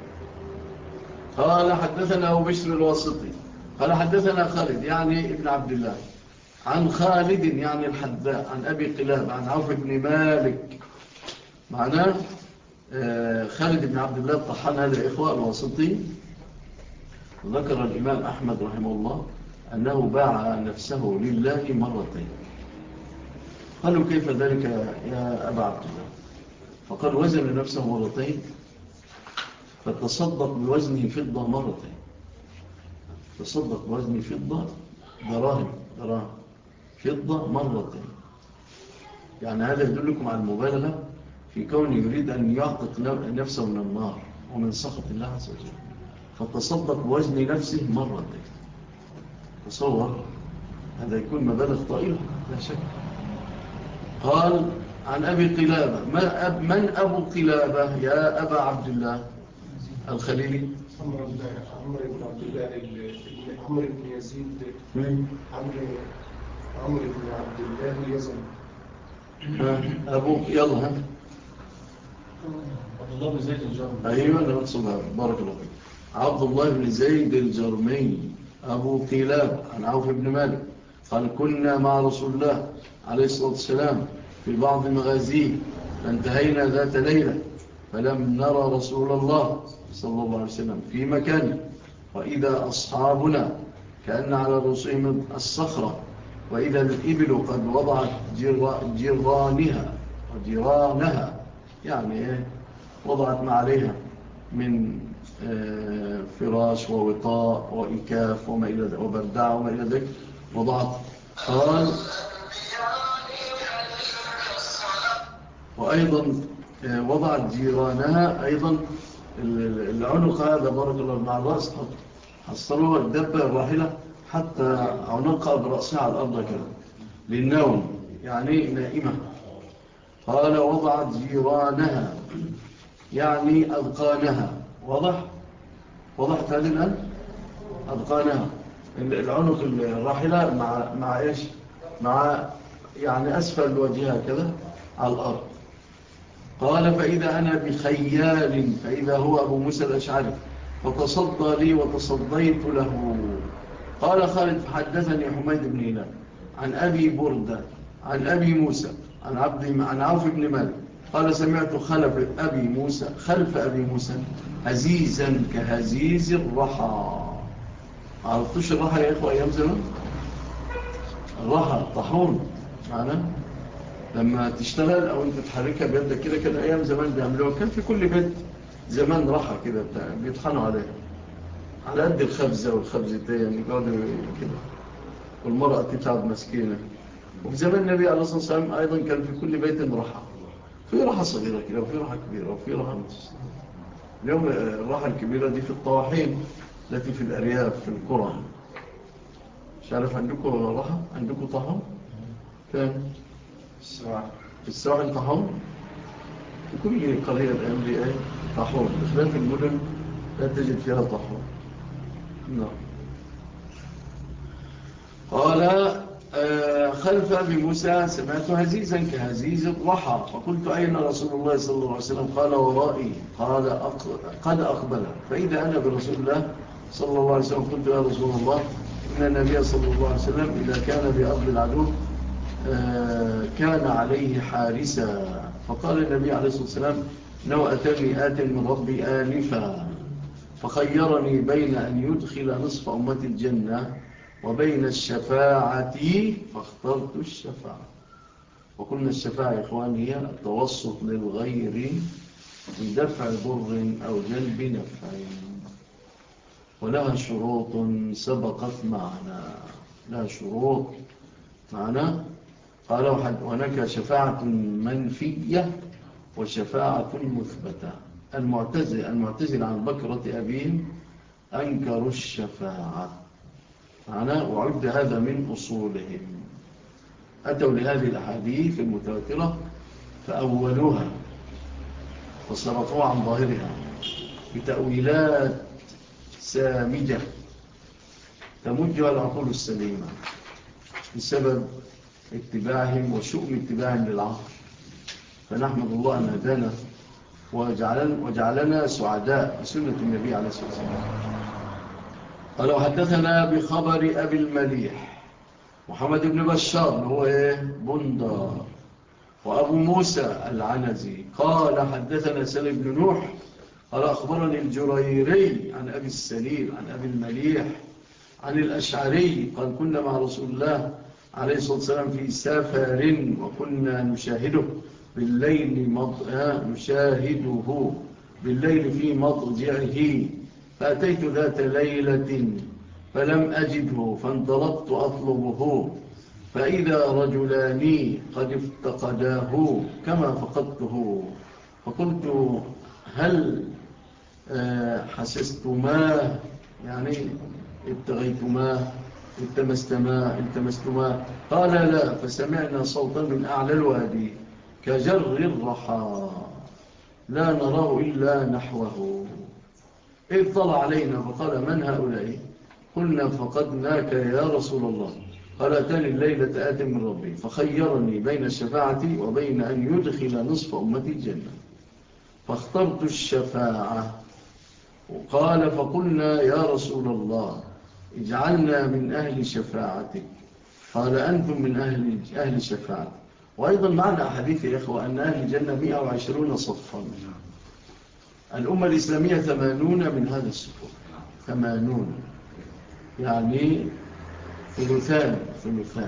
قال حدثنا أبو بشر الواسطي قال حدثنا خالد يعني ابن عبد الله عن خالد يعني الحذاء عن أبي قلاب عن عوف بن مالك. معناه خالد بن عبد الله الطحان هذا الإخوة الواسطي. ذكر الإمام أحمد رحمه الله أنه باع نفسه لله مرتين. قالوا كيف ذلك يا أبا عبد الله؟ فقال وزن نفسه مرتين فتصدق بوزنه فضة مرتين. تصدق بوزنه فضة دراهم دراهم فضة مرتين. يعني هذا يدلكم على المبالغة في كونه يريد أن يعتق نفسه من النار ومن سخط الله عز وجل، فتصدق بوزن نفسه مرتين. تصور هذا يكون مبالغ طائلة لا شك. قال عن أبي قلابة من أبو قلابة يا أبا عبد الله الخليلي؟ عمر بن عبد الله عمر بن يزيد عمر بن عبد الله اليزني. أبو يلا ها عبد الله بن زيد الجرمي. أيوة أنا أقصدها بارك الله فيك. عبد الله بن زيد الجرمي أبو قلاب عن عوف بن مالك قال كنا مع رسول الله عليه الصلاة والسلام في بعض مغازيه فانتهينا ذات ليلة فلم نرى رسول الله صلى الله عليه وسلم في مكان، وإذا أصحابنا كأن على رؤوسهم الصخرة، وإذا الإبل قد وضعت جيرانها وجيرانها يعني وضعت ما عليها من فراش ووطاء وإكاف وما إلى ذلك وبردع وما إلى ذلك وضعت. قال وأيضا وضعت جيرانها أيضا العنق هذا بارك الله مع الرأس حصلوها الدبة الراحلة حتى عنقها برأسها على الأرض كده للنوم يعني نائمة. قال وضعت جيرانها يعني أذقانها. واضح؟ وضحت هذه الآن؟ أذقانها العنق الراحلة مع مع إيش؟ مع يعني أسفل وجهها كذا على الأرض. قال فإذا أنا بخيال فإذا هو أبو موسى الأشعري فتصدى لي وتصديت له. قال خالد حدثني حميد بن هلال عن أبي بردة عن أبي موسى عن عبد عن عوف بن مالك قال سمعت خلف أبي موسى خلف أبي موسى هزيزا كهزيز الرحى. عرفتوش الرحى يا إخوة أيام زمان؟ الرحى طحون معنا لما تشتغل أو أنت تحركها بيدك كده كده أيام زمان بيعملوها. كان في كل بيت زمان رحى كده بيطحنوا عليها على قد الخبزة والخبزتين يقعدوا كده والمرأة تتعب مسكينة. وفي زمان النبي عليه الصلاة والسلام أيضا كان في كل بيت رحى، في رحى صغيرة كده وفي رحى كبيرة وفي رحى متوسطة. اليوم الرحى الكبيرة دي في الطواحين التي في الأرياف في القرى. مش عارف عندكم رحى؟ عندكم طحن؟ كان في السواحل طحن؟ في كل قرية الآن دي ايه طحن، بخلاف المدن لا تجد فيها طحن. نعم. قال خلف أبي موسى سمعت هزيزا كهزيز الضحى، فقلت أين رسول الله صلى الله عليه وسلم؟ قال ورائي. قال قد أقبل، فإذا أنا برسول الله صلى الله عليه وسلم قلت يا رسول الله إن النبي صلى الله عليه وسلم إذا كان بأرض العدو كان عليه حارسا، فقال النبي عليه الصلاة والسلام إنه أتاني آت من ربي آنفا فخيرني بين أن يدخل نصف أمة الجنة وبين الشفاعة فاخترت الشفاعة. وقلنا الشفاعة يا إخوان هي التوسط للغير بدفع ضر أو جلب نفع، ولها شروط سبقت معنا. لها شروط معنا. قال هناك شفاعة منفية وشفاعة مثبتة. المعتزل المعتزل عن بكرة أبيهم أنكروا الشفاعة معنا، وعد هذا من أصولهم. أتوا لهذه الأحاديث المتواترة فأولوها وصرفوها عن ظاهرها بتأويلات سامجة تمجها العقول السليمة بسبب اتباعهم وشؤم اتباعهم للعقل. فنحمد الله أن هدانا وجعلنا, وجعلنا سعداء بسنة النبي عليه الصلاة والسلام. قال وحدثنا بخبر أبي المليح محمد بن بشار هو إيه بندار، وأبو موسى العنزي قال حدثنا سلم بن نوح قال أخبرني الجريري عن أبي السليل عن أبي المليح عن الأشعري قال كنا مع رسول الله عليه الصلاة والسلام في سفر وكنا نشاهده بالليل مض... نشاهده بالليل في مضجعه، فأتيت ذات ليلة فلم أجده فانطلقت أطلبه، فإذا رجلان قد افتقداه كما فقدته، فقلت هل حسستما يعني ابتغيتما التمستما التمستما؟ قال لا، فسمعنا صوتا من أعلى الوادي كجر الرحى لا نراه إلا نحوه، إذ طلع علينا فقال من هؤلاء؟ قلنا فقدناك يا رسول الله. قال أتاني الليلة آت من ربي فخيرني بين الشفاعة وبين أن يدخل نصف أمة الجنة فاخترت الشفاعة. وقال فقلنا يا رسول الله اجعلنا من أهل شفاعتك. قال أنتم من أهل, أهل شفاعتك. وأيضا معنى أحاديث يا إخوة أن أهل الجنة مئة وعشرون صفا، الأمة الإسلامية ثمانون من هذا الصفر، ثمانون يعني ثلثان ثلثان.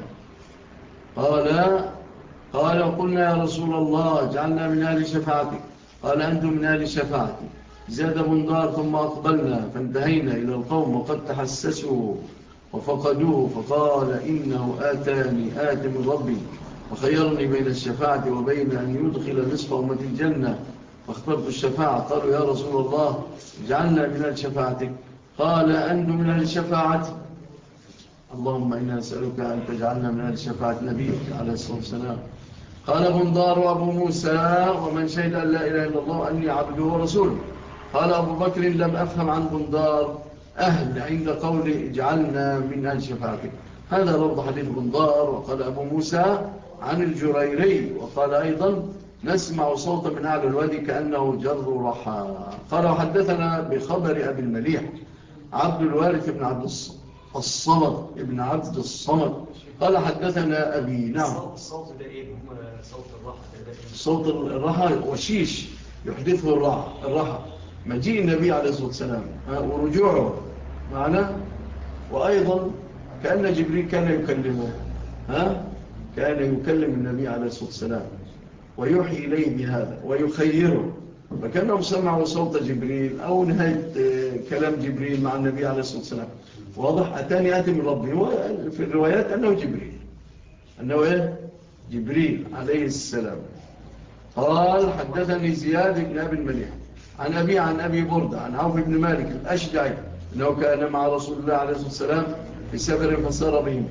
قال قال وقلنا يا رسول الله اجعلنا من أهل شفاعتك. قال أنتم من أهل شفاعتك. زاد بندار ثم أقبلنا فانتهينا إلى القوم وقد تحسسوا وفقدوه، فقال إنه آتاني آت من ربي وخيرني بين الشفاعة وبين أن يدخل نصف أمة الجنة فاخترت الشفاعة. قالوا يا رسول الله اجعلنا من أهل شفاعتك. قال أنتم من أهل الشفاعة. اللهم إنا نسألك أن تجعلنا من أهل شفاعة نبيك عليه الصلاة والسلام. قال بندار وأبو موسى ومن شهد أن لا إله إلا الله أني عبده ورسوله. قال أبو بكر لم أفهم عن بندار أهل عند قول اجعلنا من أهل شفاعتك. هذا لفظ حديث بندار. وقال أبو موسى عن الجريري وقال أيضا نسمع صوتا من أعلى الوادي كأنه جر رحى. قال وحدثنا بخبر أبي المليح عبد الوارث بن عبد الصمد ابن عبد الصمد قال حدثنا أبي. نعم الصوت ده إيه؟ صوت الرحى. صوت الرحى وشيش يحدثه الرحى الرحى مجيء النبي عليه الصلاة والسلام ورجوعه معنا. وأيضا كأن جبريل كان يكلمه ها كان يكلم النبي عليه الصلاة والسلام ويوحي إليه بهذا ويخيره، فكانهم سمعوا صوت جبريل أو نهاية كلام جبريل مع النبي عليه الصلاة والسلام. واضح أتاني آتي من ربي. في الروايات أنه جبريل أنه إيه؟ جبريل عليه السلام. قال حدثني زياد بن أبي المليح عن أبي عن أبي بردة عن عوف بن مالك الأشجعي أنه كان مع رسول الله عليه الصلاة والسلام في سفر فسار بهم.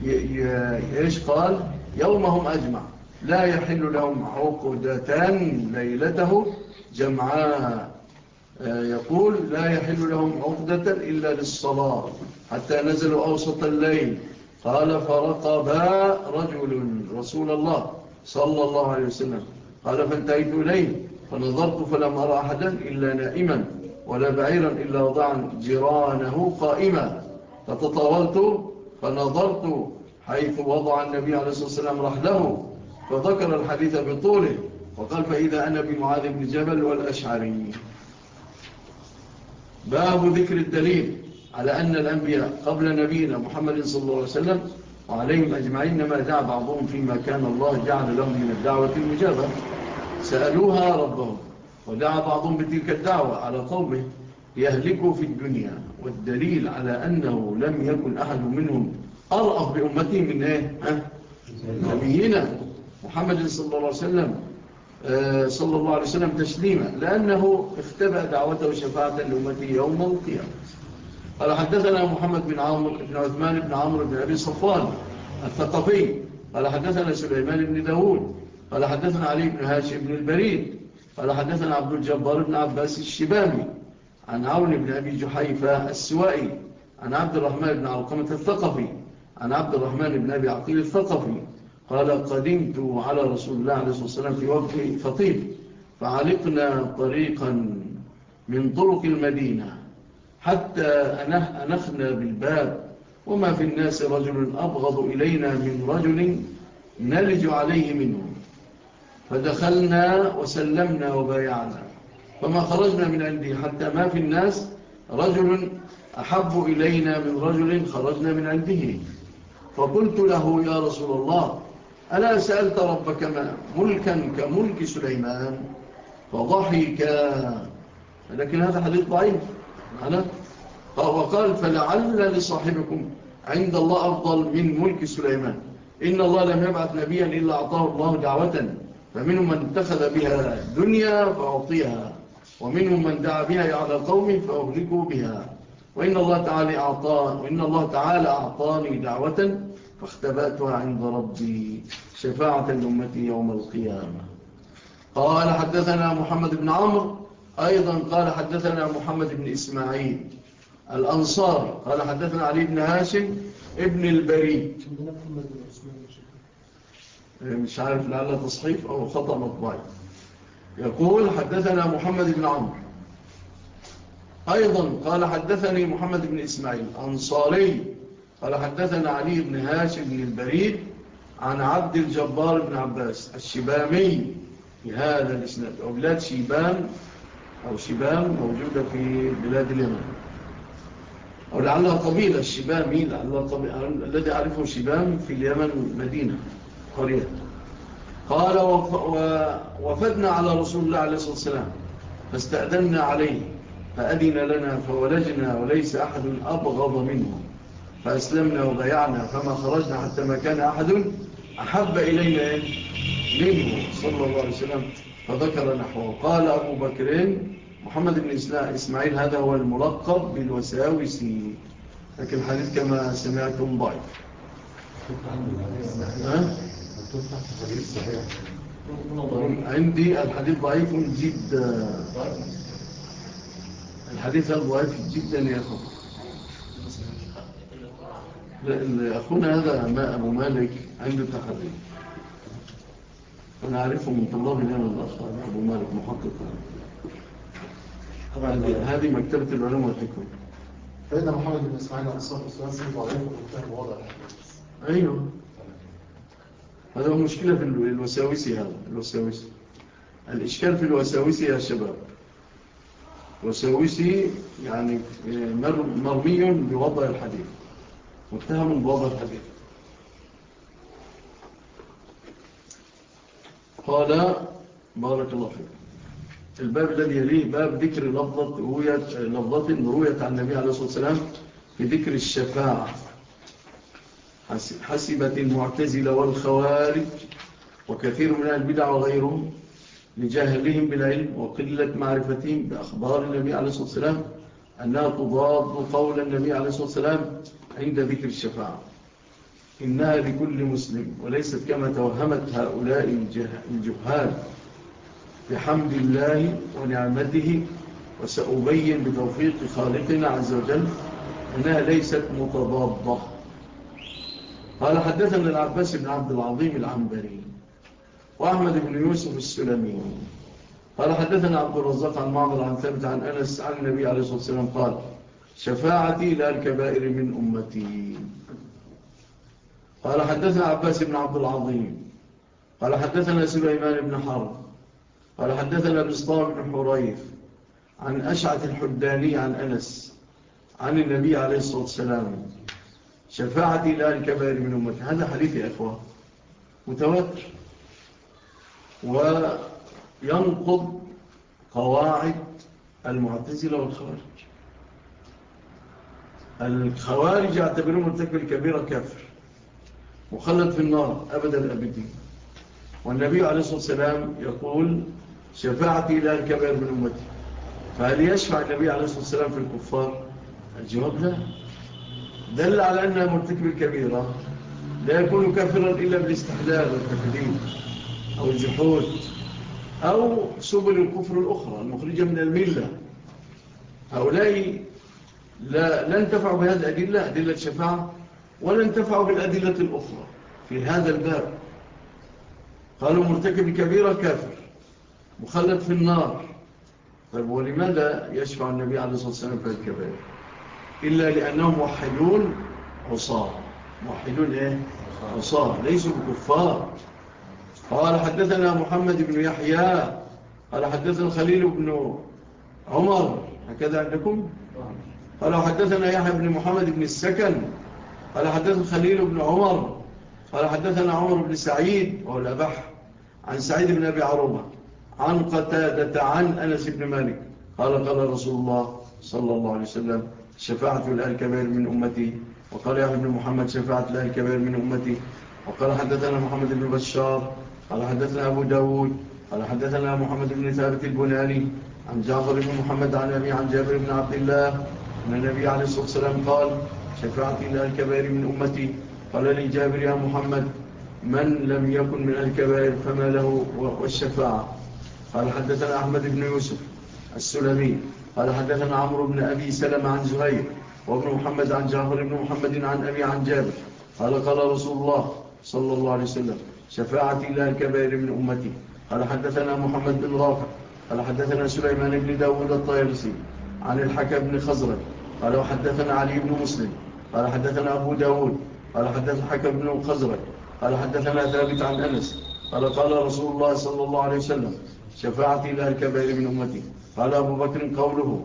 إيش قال؟ يومهم أجمع لا يحل لهم عقدتان ليلته جمعاء. يقول لا يحل لهم عقدة إلا للصلاة حتى نزلوا أوسط الليل قال فرقبا رجل رسول الله صلى الله عليه وسلم قال فانتهيت إليه فنظرت فلم أرى أحدا إلا نائما ولا بعيرا إلا وضعا جيرانه قائما فتطاولت فنظرت حيث وضع النبي عليه الصلاة والسلام رحله فذكر الحديث بطوله وقال فإذا أنا بمعاذ بن جبل والأشعري. باب ذكر الدليل على أن الأنبياء قبل نبينا محمد صلى الله عليه وسلم وعليهم أجمعين ما دعا بعضهم فيما كان الله جعل لهم من الدعوة المجابة سألوها ربهم ودعا بعضهم بتلك الدعوة على قومه يهلكوا في الدنيا والدليل على أنه لم يكن أحد منهم أرأف بأمته من إيه؟ نبينا محمد صلى الله عليه وسلم صلى الله عليه وسلم تسليما لأنه اختبأ دعوته وشفاعة لأمته يوم القيامة. قال حدثنا محمد بن عمرو بن عثمان بن عمرو بن أبي صفوان الثقفي قال حدثنا سليمان بن داود قال حدثنا علي بن هاشم بن البريد قال حدثنا عبد الجبار بن عباس الشبامي عن عون بن أبي جحيفة السوائي عن عبد الرحمن بن علقمة الثقفي عن عبد الرحمن بن أبي عقيل الثقفي قال قدمت على رسول الله عليه الصلاة والسلام في وقت فطيف فعلقنا طريقا من طرق المدينة حتى أنخنا بالباب وما في الناس رجل أبغض إلينا من رجل نلج عليه منهم فدخلنا وسلمنا وبايعنا فما خرجنا من عنده حتى ما في الناس رجل أحب إلينا من رجل خرجنا من عنده فقلت له يا رسول الله ألا سألت ربك ملكا كملك سليمان فضحك لكن هذا حديث ضعيف معنا وقال فلعل لصاحبكم عند الله أفضل من ملك سليمان إن الله لم يبعث نبيا إلا أعطاه الله دعوة فمنهم من اتخذ بها دنيا فأعطيها ومنهم من دعا بها على قوم فأهلكوا بها وإن الله تعالى أعطاني وإن الله تعالى أعطاني دعوة فاختبأتها عند ربي شفاعة لأمتي يوم القيامة. قال حدثنا محمد بن عمرو أيضا قال حدثنا محمد بن إسماعيل الأنصاري قال حدثنا علي بن هاشم ابن البريد مش عارف لعل تصحيف أو خطأ مطبعي يقول حدثنا محمد بن عمرو أيضا قال حدثني محمد بن إسماعيل أنصاري قال حدثنا علي بن هاشم بن البريد عن عبد الجبار بن عباس الشبامي في هذا الإسناد وبلاد شيبان أو شبام موجودة في بلاد اليمن أو لعلها قبيلة الشبامي لعلها قبيلة الذي أعرفه شبام في اليمن مدينة قرية. قال وفدنا على رسول الله عليه الصلاة والسلام فاستأذنا عليه فأذن لنا فولجنا وليس أحد أبغض منه فأسلمنا وبيعنا فما خرجنا حتى ما كان أحد أحب إلينا منه صلى الله عليه وسلم فذكر نحوه. قال أبو بكر محمد بن إسماعيل هذا هو الملقب بالوساوسي لكن الحديث كما سمعتم ضعيف. عندي الحديث ضعيف جدا الحديث ضعيف جدا يا أخو. أخونا هذا ما أبو مالك عنده تحريف أنا أعرفه من طلاب اليمن الأخر أبو مالك محقق طبعا هذه مكتبة العلوم والحكم. فإن محمد بن إسماعيل الأنصاري الثلاثي ضعيف ومكتب وضع أيوه هذا هو مشكلة في الوساوسي هذا الوساوسي الإشكال في الوساوسي يا شباب وساوسي يعني مرمي بوضع الحديث متهم بوضع الحديث. قال بارك الله فيك الباب الذي يليه باب ذكر لفظة رؤية لفظة رؤية عن النبي عليه الصلاة والسلام في ذكر الشفاعة. حسبت المعتزلة والخوارج وكثير من البدع وغيرهم لجهلهم بالعلم وقلة معرفتهم بأخبار النبي عليه الصلاة والسلام أنها تضاد قول النبي عليه الصلاة والسلام عند ذكر الشفاعة إنها لكل مسلم وليست كما توهمت هؤلاء الجهال بحمد الله ونعمته وسأبين بتوفيق خالقنا عز وجل أنها ليست متضادة قال حدثنا العباس بن عبد العظيم العنبري وأحمد بن يوسف السلمي قال حدثنا عبد الرزاق عن معمر عن ثابت عن أنس عن النبي عليه الصلاة والسلام قال شفاعتي لا الكبائر من أمتي. قال حدثنا عباس بن عبد العظيم قال حدثنا سليمان بن حرب قال حدثنا بسطام بن حريف عن أشعث الحداني عن أنس عن النبي عليه الصلاة والسلام شفاعتي لا الكبائر من أمتي. هذا حديث يا أخوة متواتر وينقض قواعد المعتزلة والخوارج. الخوارج يعتبرون مرتكب الكبيرة كافر مخلد في النار أبد الأبدين، والنبي عليه الصلاة والسلام يقول شفاعتي لا الكبائر من أمتي. فهل يشفع النبي عليه الصلاة والسلام في الكفار؟ الجواب لا. دل على أن مرتكب الكبيرة لا يكون كافرا إلا بالاستحلال والتكذيب أو الجحود أو سبل الكفر الأخرى المخرجة من الملة. هؤلاء لا لن تفعوا بهذه الأدلة أدلة الشفاعة ولن تفعوا بالأدلة الأخرى في هذا الباب. قالوا مرتكب الكبيرة كافر مخلد في النار. طيب ولماذا يشفع النبي عليه الصلاة والسلام في الكبائر؟ إلا لأنهم موحدون عصاة. موحدون إيه؟ عصاة ليسوا بكفار. قال حدثنا محمد بن يحيى قال حدثنا خليل بن عمر هكذا عندكم؟ قال حدثنا يحيى بن محمد بن السكن قال حدثنا خليل بن عمر قال حدثنا عمر بن سعيد وهو الأبح عن سعيد بن أبي عروبة عن قتادة عن أنس بن مالك قال قال رسول الله صلى الله عليه وسلم شفاعة الآل كبير من أمتي. وقال يحيى بن محمد شفاعة الآل كبير من أمتي. وقال حدثنا محمد بن بشار قال حدثنا أبو داود قال حدثنا محمد بن ثابت البناني عن جعفر بن محمد عن أبي عن جابر بن عبد الله أن النبي عليه الصلاة والسلام قال شفاعة الآل كبير من أمتي. قال لي جابر يا محمد من لم يكن من الكبائر فما له والشفاعة. قال حدثنا أحمد بن يوسف السلمي قال حدثنا عمرو بن أبي سلمة عن زهير وابن محمد عن جعفر بن محمد عن أبي عن جابر قال قال رسول الله صلى الله عليه وسلم شفاعتي لا الكبائر من أمتي. قال حدثنا محمد بن رافع قال حدثنا سليمان بن داود الطيرسي عن الحكم بن خزرج قال وحدثنا علي بن مسلم قال حدثنا أبو داود قال حدثنا الحكم بن خزرج قال حدثنا ثابت عن أنس قال قال رسول الله صلى الله عليه وسلم شفاعتي لا الكبائر من أمتي. قال أبو بكر قوله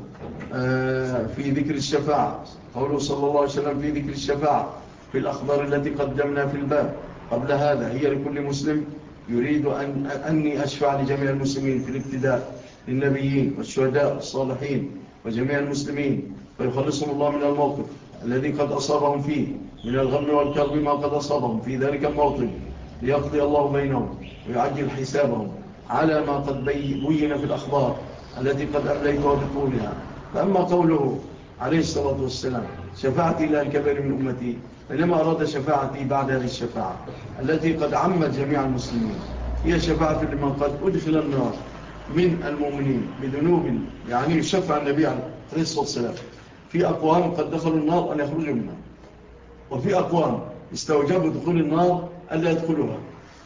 آه في ذكر الشفاعة قوله صلى الله عليه وسلم في ذكر الشفاعة في الأخبار التي قدمنا في الباب قبل هذا هي لكل مسلم يريد أن أني أشفع لجميع المسلمين في الابتداء للنبيين والشهداء والصالحين وجميع المسلمين فيخلصهم الله من الموقف الذي قد أصابهم فيه من الغم والكرب ما قد أصابهم في ذلك الموطن ليقضي الله بينهم ويعجل حسابهم على ما قد بين في الأخبار التي قد أمليتها بطولها. فأما قوله عليه الصلاة والسلام شفاعتي لا الكبير من أمتي إنما أراد شفاعتي بعد هذه الشفاعة التي قد عمت جميع المسلمين هي شفاعة لمن قد أدخل النار من المؤمنين بذنوب يعني يشفع النبي عليه الصلاة والسلام في أقوام قد دخلوا النار أن يخرجوا منها وفي أقوام استوجبوا دخول النار ألا يدخلوها.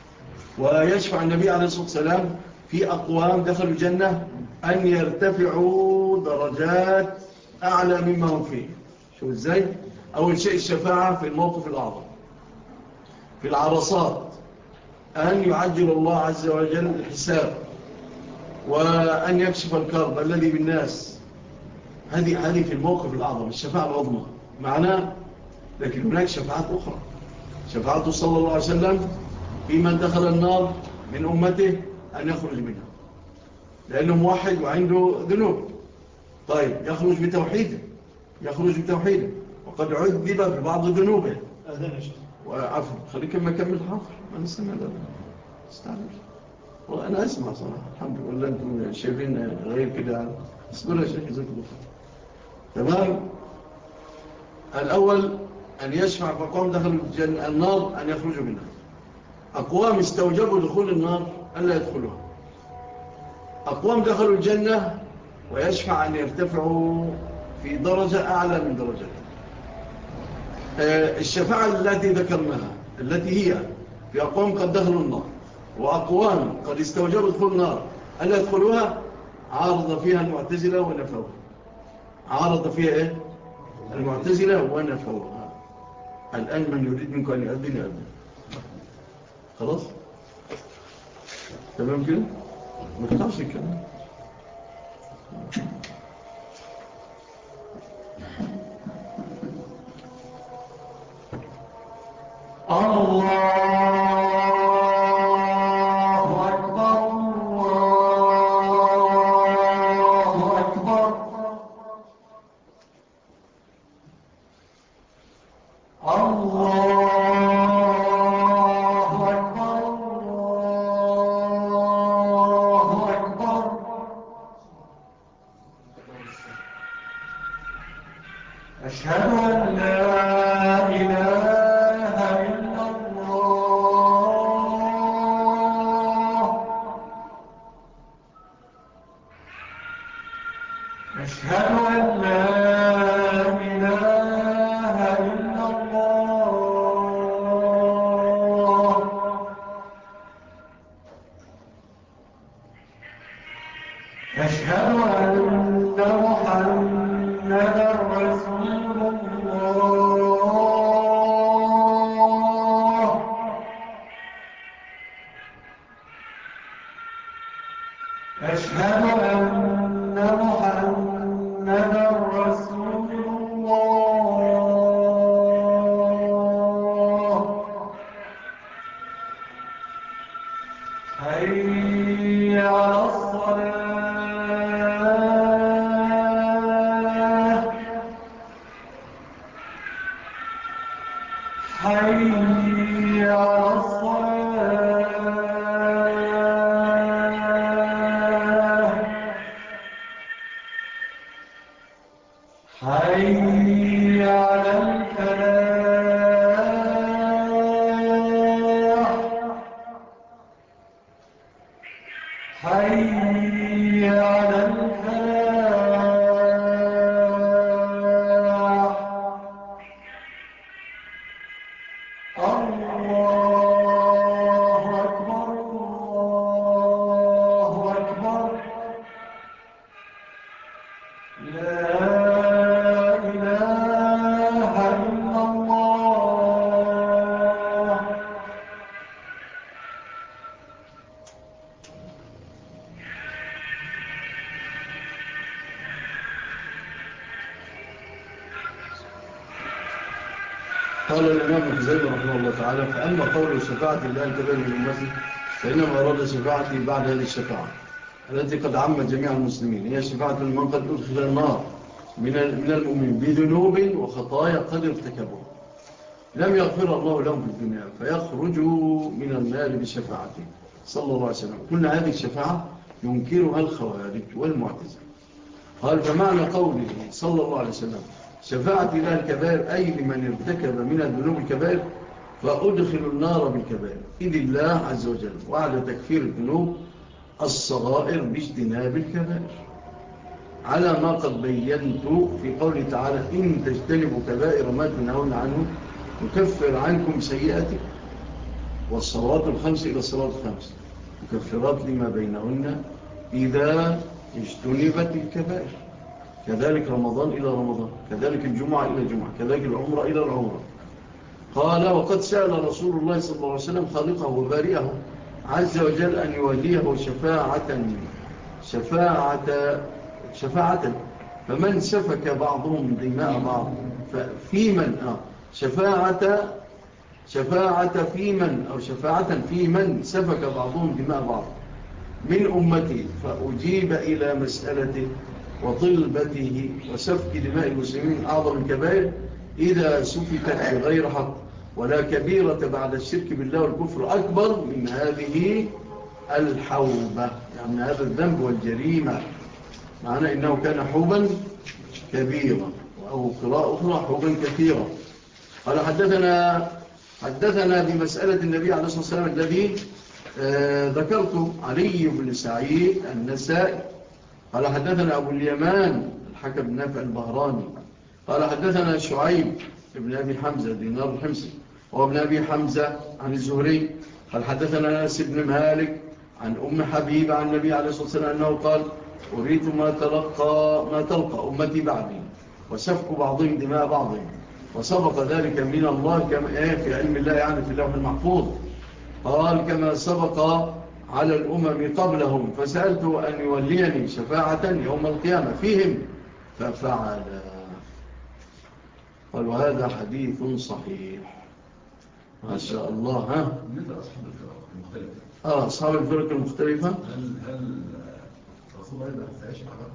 ويشفع النبي عليه الصلاة والسلام في أقوام دخلوا الجنة أن يرتفعوا درجات أعلى مما هم فيه. شو إزاي؟ أول شيء الشفاعة في الموقف الأعظم في العرصات أن يعجل الله عز وجل الحساب وأن يكشف الكرب الذي بالناس. هذه هذه في الموقف الأعظم الشفاعة العظمى معناه. لكن هناك شفاعات أخرى شفاعته صلى الله عليه وسلم في من دخل النار من أمته أن يخرج منها لأنه موحد وعنده ذنوب. طيب يخرج بتوحيده يخرج بتوحيده وقد عذب ببعض ذنوبه. وعفوا خليك ما كمل حاضر ما نستمع له استعمل والله أنا أسمع صراحة الحمد لله. أنتم شايفين غير كده اصبروا يا شيخ جزاك الله تمام. الأول أن يشفع في أقوام دخلوا النار أن يخرجوا منها. أقوام استوجبوا دخول النار ألا يدخلوها. أقوام دخلوا الجنة ويشفع أن يرتفعوا في درجة أعلى من درجة. الشفاعة التي ذكرناها التي هي في أقوام قد دخلوا النار وأقوام قد استوجبوا دخول النار ألا يدخلوها، عارض فيها المعتزلة ونفوها. عارض فيها إيه؟ المعتزلة ونفوها. الآن من يريد منكم أن يؤذن يؤذن. خلاص؟ تمام كده؟ ما تقطعش الكلام. الله أكبر الله أكبر الله أكبر الله أكبر. أشهد أن لا إله إلا الله. أشهد أن لا إله إلا الله. أشهد أن محمدا رسول الله. أشهد أن محمدا رسول الله. حي على الصلاة. حي على الصلاة. حي على الفلاح. حي على الفلاح. الله أكبر الله أكبر. لا إله إلا الله. قال الإمام الخزيمي رحمه الله تعالى: فأما قول شفاعة الله الكبير من أمته فإنما أراد شفاعتي بعد هذه الشفاعة التي قد عمت جميع المسلمين، هي شفاعة من قد أدخل النار من من المؤمنين بذنوب وخطايا قد ارتكبوا لم يغفر الله لهم في الدنيا فيخرجوا من النار بشفاعته صلى الله عليه وسلم. كل هذه الشفاعة ينكرها الخوارج والمعتزلة. قال: فمعنى قوله صلى الله عليه وسلم شفاعة الله الكبائر أي لمن ارتكب من الذنوب الكبائر فأدخل النار بالكبائر، إذ الله عز وجل وعلى تكفير الذنوب الصغائر باجتناب الكبائر على ما قد بينت في قوله تعالى: إن تجتنبوا كبائر ما تنهون عنه نكفر عنكم سيئاتكم. والصلوات الخمس إلى الصلوات الخمس مكفرات لما بينهن إذا اجتنبت الكبائر. كذلك رمضان إلى رمضان، كذلك الجمعة إلى الجمعة، كذلك العمرة إلى العمرة. قال: وقد سأل رسول الله صلى الله عليه وسلم خالقه وبارئه عز وجل أن يوليه شفاعة شفاعة شفاعة فمن سفك بعضهم دماء بعض في من آه شفاعة شفاعة في من أو شفاعة في من سفك بعضهم دماء بعض من أمتي فأجيب إلى مسألته وطلبته وسفك دماء المسلمين أعظم الكبائر إذا سفكت بغير حق، ولا كبيرة بعد الشرك بالله والكفر أكبر من هذه الحوبة، يعني هذا الذنب والجريمة. معنى إنه كان حوبا كبيرا، أو قراءة أخرى حوبا كثيرا. قال: حدثنا حدثنا بمسألة النبي عليه الصلاة والسلام الذي آه ذكرت علي بن سعيد النسائي. قال: حدثنا أبو اليمان الحكم بن نافع البهراني. قال: حدثنا شعيب بن أبي حمزة دينار الحمصي. وابن أبي حمزة عن الزهري قال حدثنا أنس بن مالك عن أم حبيب عن النبي عليه الصلاة والسلام أنه قال أريد ما تلقى, ما تلقى أمتي بعدي وسفك بعضهم دماء بعضهم وسبق ذلك من الله كما في علم الله يعني في اللوح المحفوظ. قال كما سبق على الأمم قبلهم فسألته أن يوليني شفاعة يوم القيامة فيهم ففعل. قال وهذا حديث صحيح ما شاء الله. ها بالنسبة لأصحاب الفرق المختلفة آه أصحاب الفرق المختلفة هل هل رسول الله ما فيهاش حاجة؟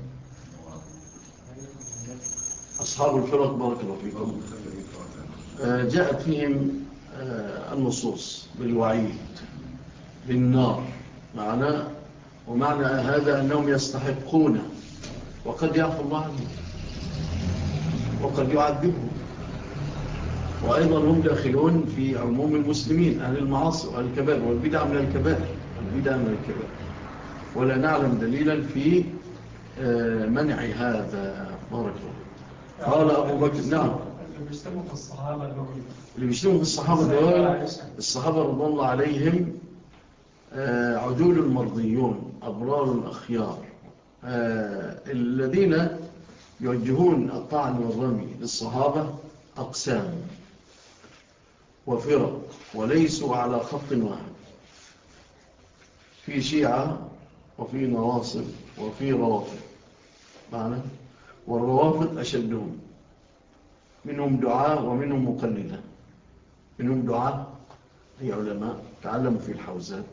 أصحاب الفرق بارك الله فيكم آه جاءت فيهم آه النصوص بالوعيد بالنار معنى ومعنى هذا أنهم يستحقون وقد يعفو الله عنهم وقد يعذبهم وأيضا هم داخلون في عموم المسلمين أهل المعاصي والكبائر والبدع من الكبائر البدع من الكبائر ولا نعلم دليلا في منع هذا بارك الله. قال أبو بكر نعم اللي بيشتموا في الصحابة اللي بيشتموا في الصحابة دول الصحابة رضي الله عليهم عدول المرضيون أبرار الأخيار الذين يوجهون الطعن والرمي للصحابة أقسام وفرق وليسوا على خط واحد في شيعة وفي نواصب وفي روافض معنى والروافض أشدهم منهم دعاء ومنهم مقلدة منهم دعاء أي علماء تعلموا في الحوزات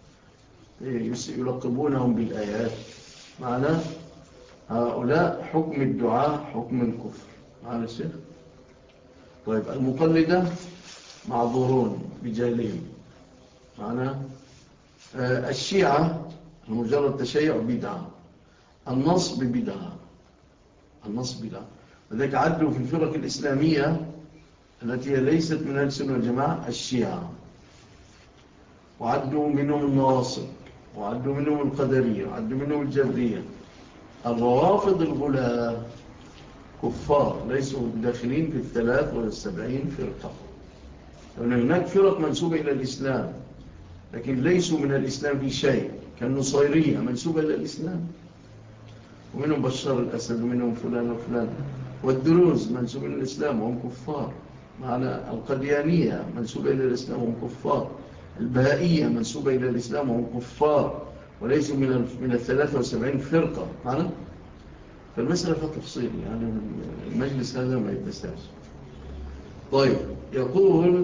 يلقبونهم بالآيات معنى هؤلاء حكم الدعاء حكم الكفر معنى الشيخ. طيب المقلدة معذورون بجالهم معنى آه الشيعة مجرد تشيع بدعة النصب بدعة النصب بدعة وذلك عدوا في الفرق الإسلامية التي ليست من أهل السنة والجماعة الشيعة وعدوا منهم النواصب وعدوا منهم القدرية وعدوا منهم الجبرية. الروافض الغلاة كفار ليسوا داخلين في الثلاث والسبعين فرقة لأن هناك فرق منسوبة إلى الإسلام لكن ليسوا من الإسلام في شيء كالنصيرية منسوبة إلى الإسلام ومنهم بشار الأسد ومنهم فلان وفلان والدروز منسوبة إلى الإسلام وهم كفار معنى القديانية منسوبة إلى الإسلام وهم كفار البهائية منسوبة إلى الإسلام وهم كفار وليسوا من من الثلاثة وسبعين فرقة معنا فالمسألة فيها تفصيل يعني المجلس هذا ما يتساش. طيب يقول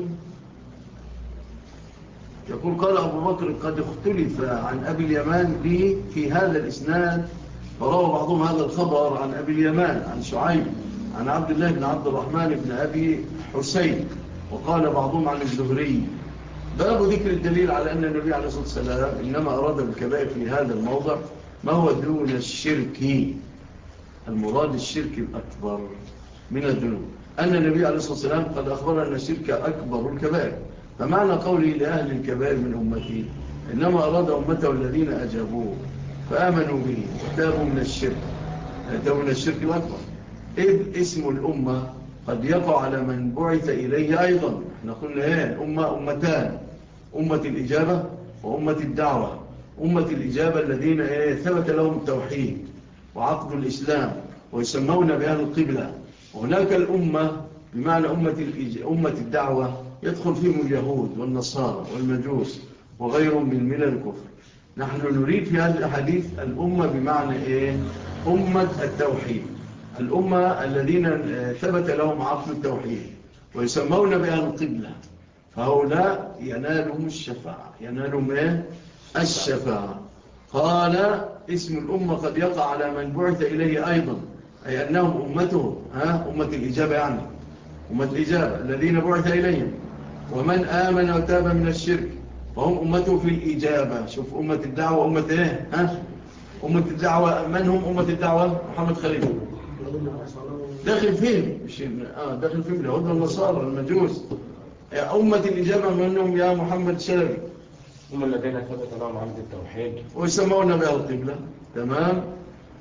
يقول قال أبو بكر قد اختلف عن أبي اليمان لي في هذا الإسناد فروى بعضهم هذا الخبر عن أبي اليمان عن شعيب عن عبد الله بن عبد الرحمن بن أبي حسين وقال بعضهم عن الزهري. باب ذكر الدليل على أن النبي عليه الصلاة والسلام إنما أراد بالكبائر في هذا الموضع ما هو دون الشرك المراد الشرك الأكبر من الذنوب أن النبي عليه الصلاة والسلام قد أخبر أن الشرك أكبر الكبائر فمعنى قوله لأهل الكبائر من أمتي إنما أراد أمته الذين أجابوه فآمنوا به وتابوا من الشرك تابوا من الشرك الأكبر إذ اسم الأمة قد يقع على من بعث إليه أيضا. احنا قلنا ايه الأمة أمتان أمة الإجابة وأمة الدعوة. أمة الإجابة الذين ايه ثبت لهم التوحيد وعقد الإسلام ويسمون بأهل القبلة وهناك الأمة بمعنى أمة, أمة الدعوة يدخل فيهم اليهود والنصارى والمجوس وغيرهم من ملل الكفر. نحن نريد في هذه الحديث الأمة بمعنى إيه أمة التوحيد الأمة الذين ثبت لهم عقد التوحيد ويسمون بأهل القبلة فهؤلاء ينالهم الشفاعة ينالهم إيه الشفاعة. قال اسم الأمة قد يقع على من بعث إليه أيضا أي أنهم أمته ها أمة الإجابة يعني أمة الإجابة الذين بعث إليهم ومن آمن وتاب من الشرك فهم أمته في الإجابة. شوف أمة الدعوة أمة إيه ها أمة الدعوة من هم أمة الدعوة محمد خليل داخل فيهم آه داخل فيهم اليهود والنصارى المجوس. أمة الإجابة منهم يا محمد شلبي هم الذين ثبت لهم عقد التوحيد ويسمون بها القبلة تمام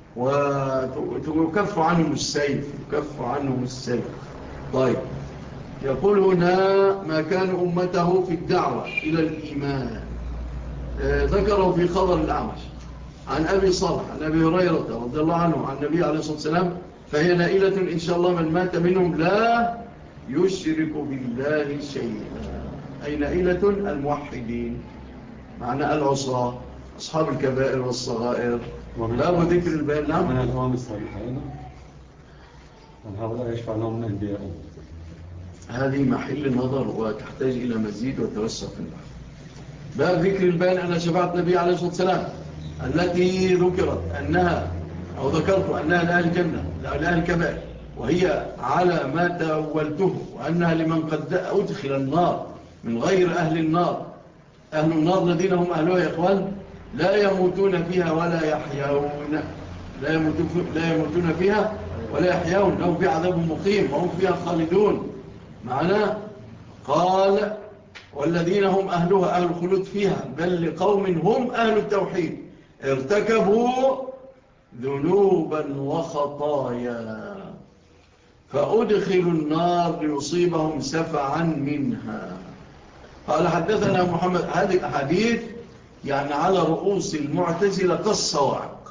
ويكف عنهم السيف يكف عنهم السيف. طيب يقول هنا ما كان أمته في الدعوة إلى الإيمان. آه ذكره في خبر الأعمش عن أبي صالح عن أبي هريرة رضي الله عنه عن النبي عليه الصلاة والسلام فهي نائلة إن شاء الله من مات منهم لا يشرك بالله شيئا. أي نائلة الموحدين معنى العصاة أصحاب الكبائر والصغائر لا وذكر البيان. نعم من الأمم الصالحين أن هؤلاء يشفع لهم من أنبيائهم. هذه محل نظر وتحتاج إلى مزيد وتوسع في البحث. باب ذكر البيان أن شفاعة النبي عليه الصلاة والسلام التي ذكرت أنها أو ذكرت أنها لأهل الجنة لأهل الكبائر وهي على ما تأولته وأنها لمن قد أدخل النار من غير أهل النار. أهل النار الذين هم أهلها يا إخوان لا يموتون فيها ولا يحيون لا يموتون, لا يموتون فيها ولا يحيون لهم في عذاب مقيم وهم فيها خالدون معنا. قال والذين هم أهلها أهل الخلود فيها بل لقوم هم أهل التوحيد ارتكبوا ذنوبا وخطايا فأدخلوا النار ليصيبهم سفعا منها. قال حدثنا محمد. هذه الأحاديث يعني على رؤوس المعتزلة كالصواعق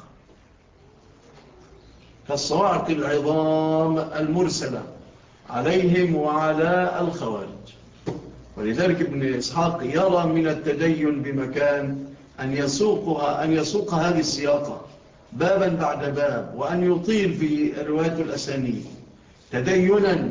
كالصواعق العظام المرسلة عليهم وعلى الخوارج. ولذلك ابن إسحاق يرى من التدين بمكان أن يسوقها أن يسوق هذه السياقة بابا بعد باب وأن يطيل في رواية الأسانيد تدينا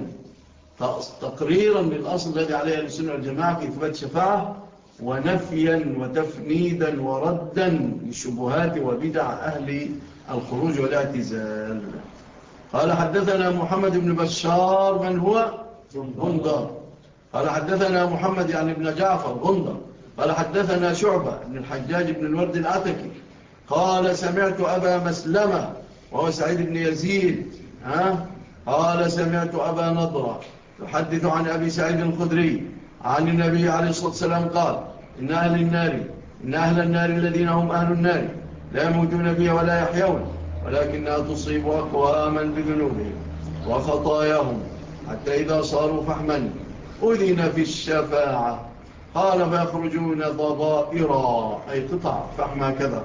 تقريرا للأصل الذي عليه السنة والجماعة في إثبات شفاعة ونفيا وتفنيدا وردا للشبهات وبدع أهل الخروج والاعتزال. قال حدثنا محمد بن بشار من هو غندر. قال حدثنا محمد يعني ابن جعفر غندر. قال حدثنا شعبة بن الحجاج بن الورد العتكي قال سمعت أبا مسلمة وهو سعيد بن يزيد ها قال سمعت أبا نضرة يحدث عن أبي سعيد الخدري عن النبي عليه الصلاة والسلام قال إن أهل النار إن أهل النار الذين هم أهل النار لا يموتون فيها ولا يحيون ولكنها تصيب أقواما بذنوبهم وخطاياهم حتى إذا صاروا فحما أذن في الشفاعة. قال فيخرجون ضبائرا أي قطع فحما كذا.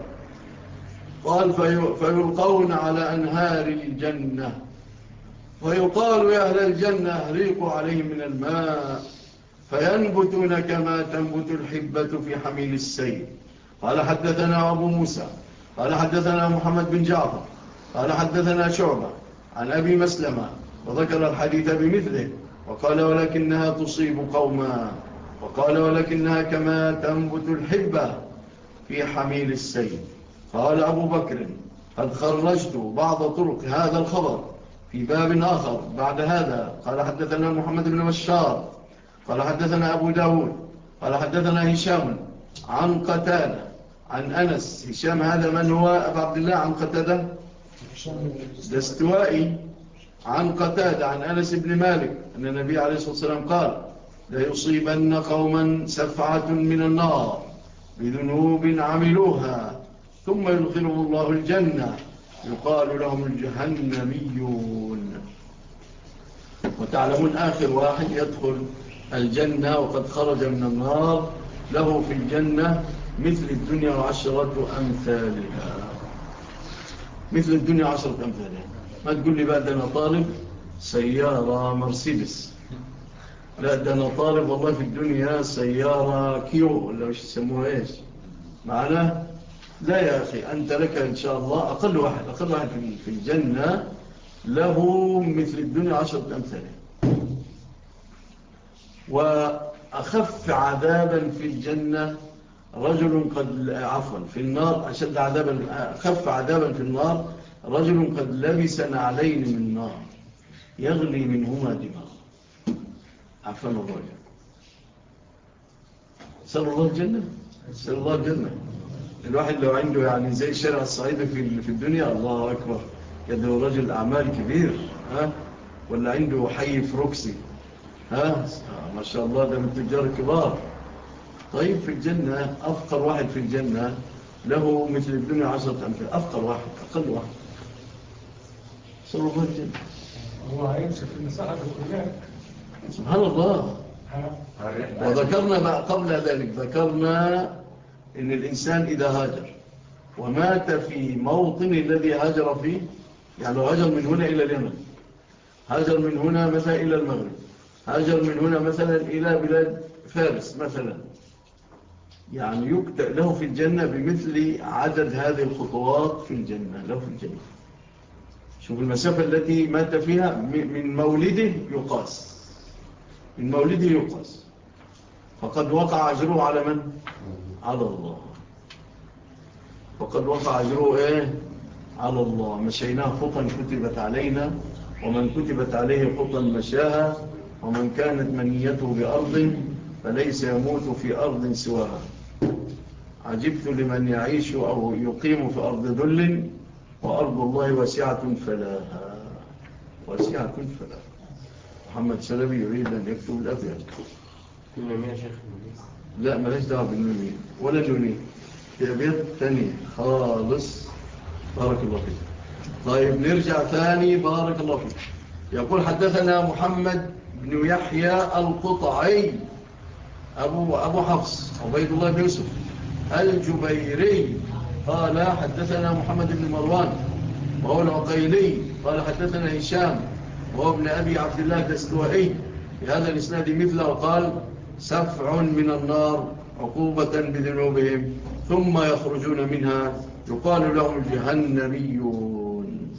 قال فيلقون على أنهار الجنة ويقال يا أهل الجنة أهريقوا عليهم من الماء فينبتون كما تنبت الحبة في حميل السيل. قال حدثنا أبو موسى قال حدثنا محمد بن جعفر قال حدثنا شعبة عن أبي مسلمة وذكر الحديث بمثله وقال ولكنها تصيب قوما وقال ولكنها كما تنبت الحبة في حميل السيل. قال أبو بكر قد خرجت بعض طرق هذا الخبر في باب آخر بعد هذا. قال حدثنا محمد بن بشار قال حدثنا أبو داود قال حدثنا هشام عن قتادة عن أنس. هشام هذا من هو أبو عبد الله عن قتادة دستوائي عن قتادة عن أنس بن مالك أن النبي عليه الصلاة والسلام قال لا يصيبن قوما سفعة من النار بذنوب عملوها ثم يدخلهم الله الجنة يقال لهم الجهنميون. وتعلمون آخر واحد يدخل الجنة وقد خرج من النار له في الجنة مثل الدنيا عشرة أمثالها. مثل الدنيا عشرة أمثالها. ما تقول لي بقى ده أنا طالب سيارة مرسيدس لا ده أنا طالب والله في الدنيا سيارة كيو ولا مش يسموها إيش معنا. لا يا أخي أنت لك إن شاء الله أقل واحد أقل واحد في الجنة له مثل الدنيا عشرة أمثالها. وأخف عذابا في الجنة رجل قد عفوا في النار أشد عذابا أخف عذابا في النار رجل قد لبس نعلين من نار يغلي منهما دماغ عفوا الله. سأل الله الجنة سأل الله الجنة. الواحد لو عنده يعني زي الشارع الصعيدي في في الدنيا الله أكبر يده رجل أعمال كبير ها ولا عنده حي فروكسي ها ما شاء الله ده من تجار كبار. طيب في الجنة أفقر واحد في الجنة له مثل الدنيا عشرة أمثال أفقر واحد أقل واحد. صلوا الله الجنة هو هيمشي في المساحة هناك سبحان الله. وذكرنا بقى قبل ذلك، ذكرنا إن الإنسان إذا هاجر ومات في موطن الذي هاجر فيه، يعني لو هاجر من هنا إلى اليمن، هاجر من هنا مثلا إلى المغرب، هاجر من هنا مثلا إلى بلاد فارس مثلا، يعني يكتب له في الجنة بمثل عدد هذه الخطوات في الجنة، له في الجنة. شوف المسافة التي مات فيها من مولده يقاس، من مولده يقاس، فقد وقع أجره على من؟ على الله. فقد وقع أجره إيه؟ على الله. مشيناه خطا كتبت علينا، ومن كتبت عليه خطا مشاها، ومن كانت منيته بأرض فليس يموت في أرض سواها. عجبت لمن يعيش أو يقيم في أرض ذل، وأرض الله واسعة فلاها، واسعة فلاها. محمد سلبي يريد أن يكتب الأبيات. النونية يا شيخ؟ لا، ملاش دعوة بالنونية ولا النونية، في أبيات ثانية خالص. بارك الله فيك. طيب نرجع ثاني. بارك الله فيك. يقول حدثنا محمد بن يحيى القطعي أبو, أبو حفص عبيد الله بن يوسف الجبيري قال حدثنا محمد بن مروان وهو العقيلي قال حدثنا هشام وهو ابن أبي عبد الله الدستوائي بهذا الإسناد مثله، وقال سفع من النار عقوبة بذنوبهم ثم يخرجون منها يقال لهم الجهنميون.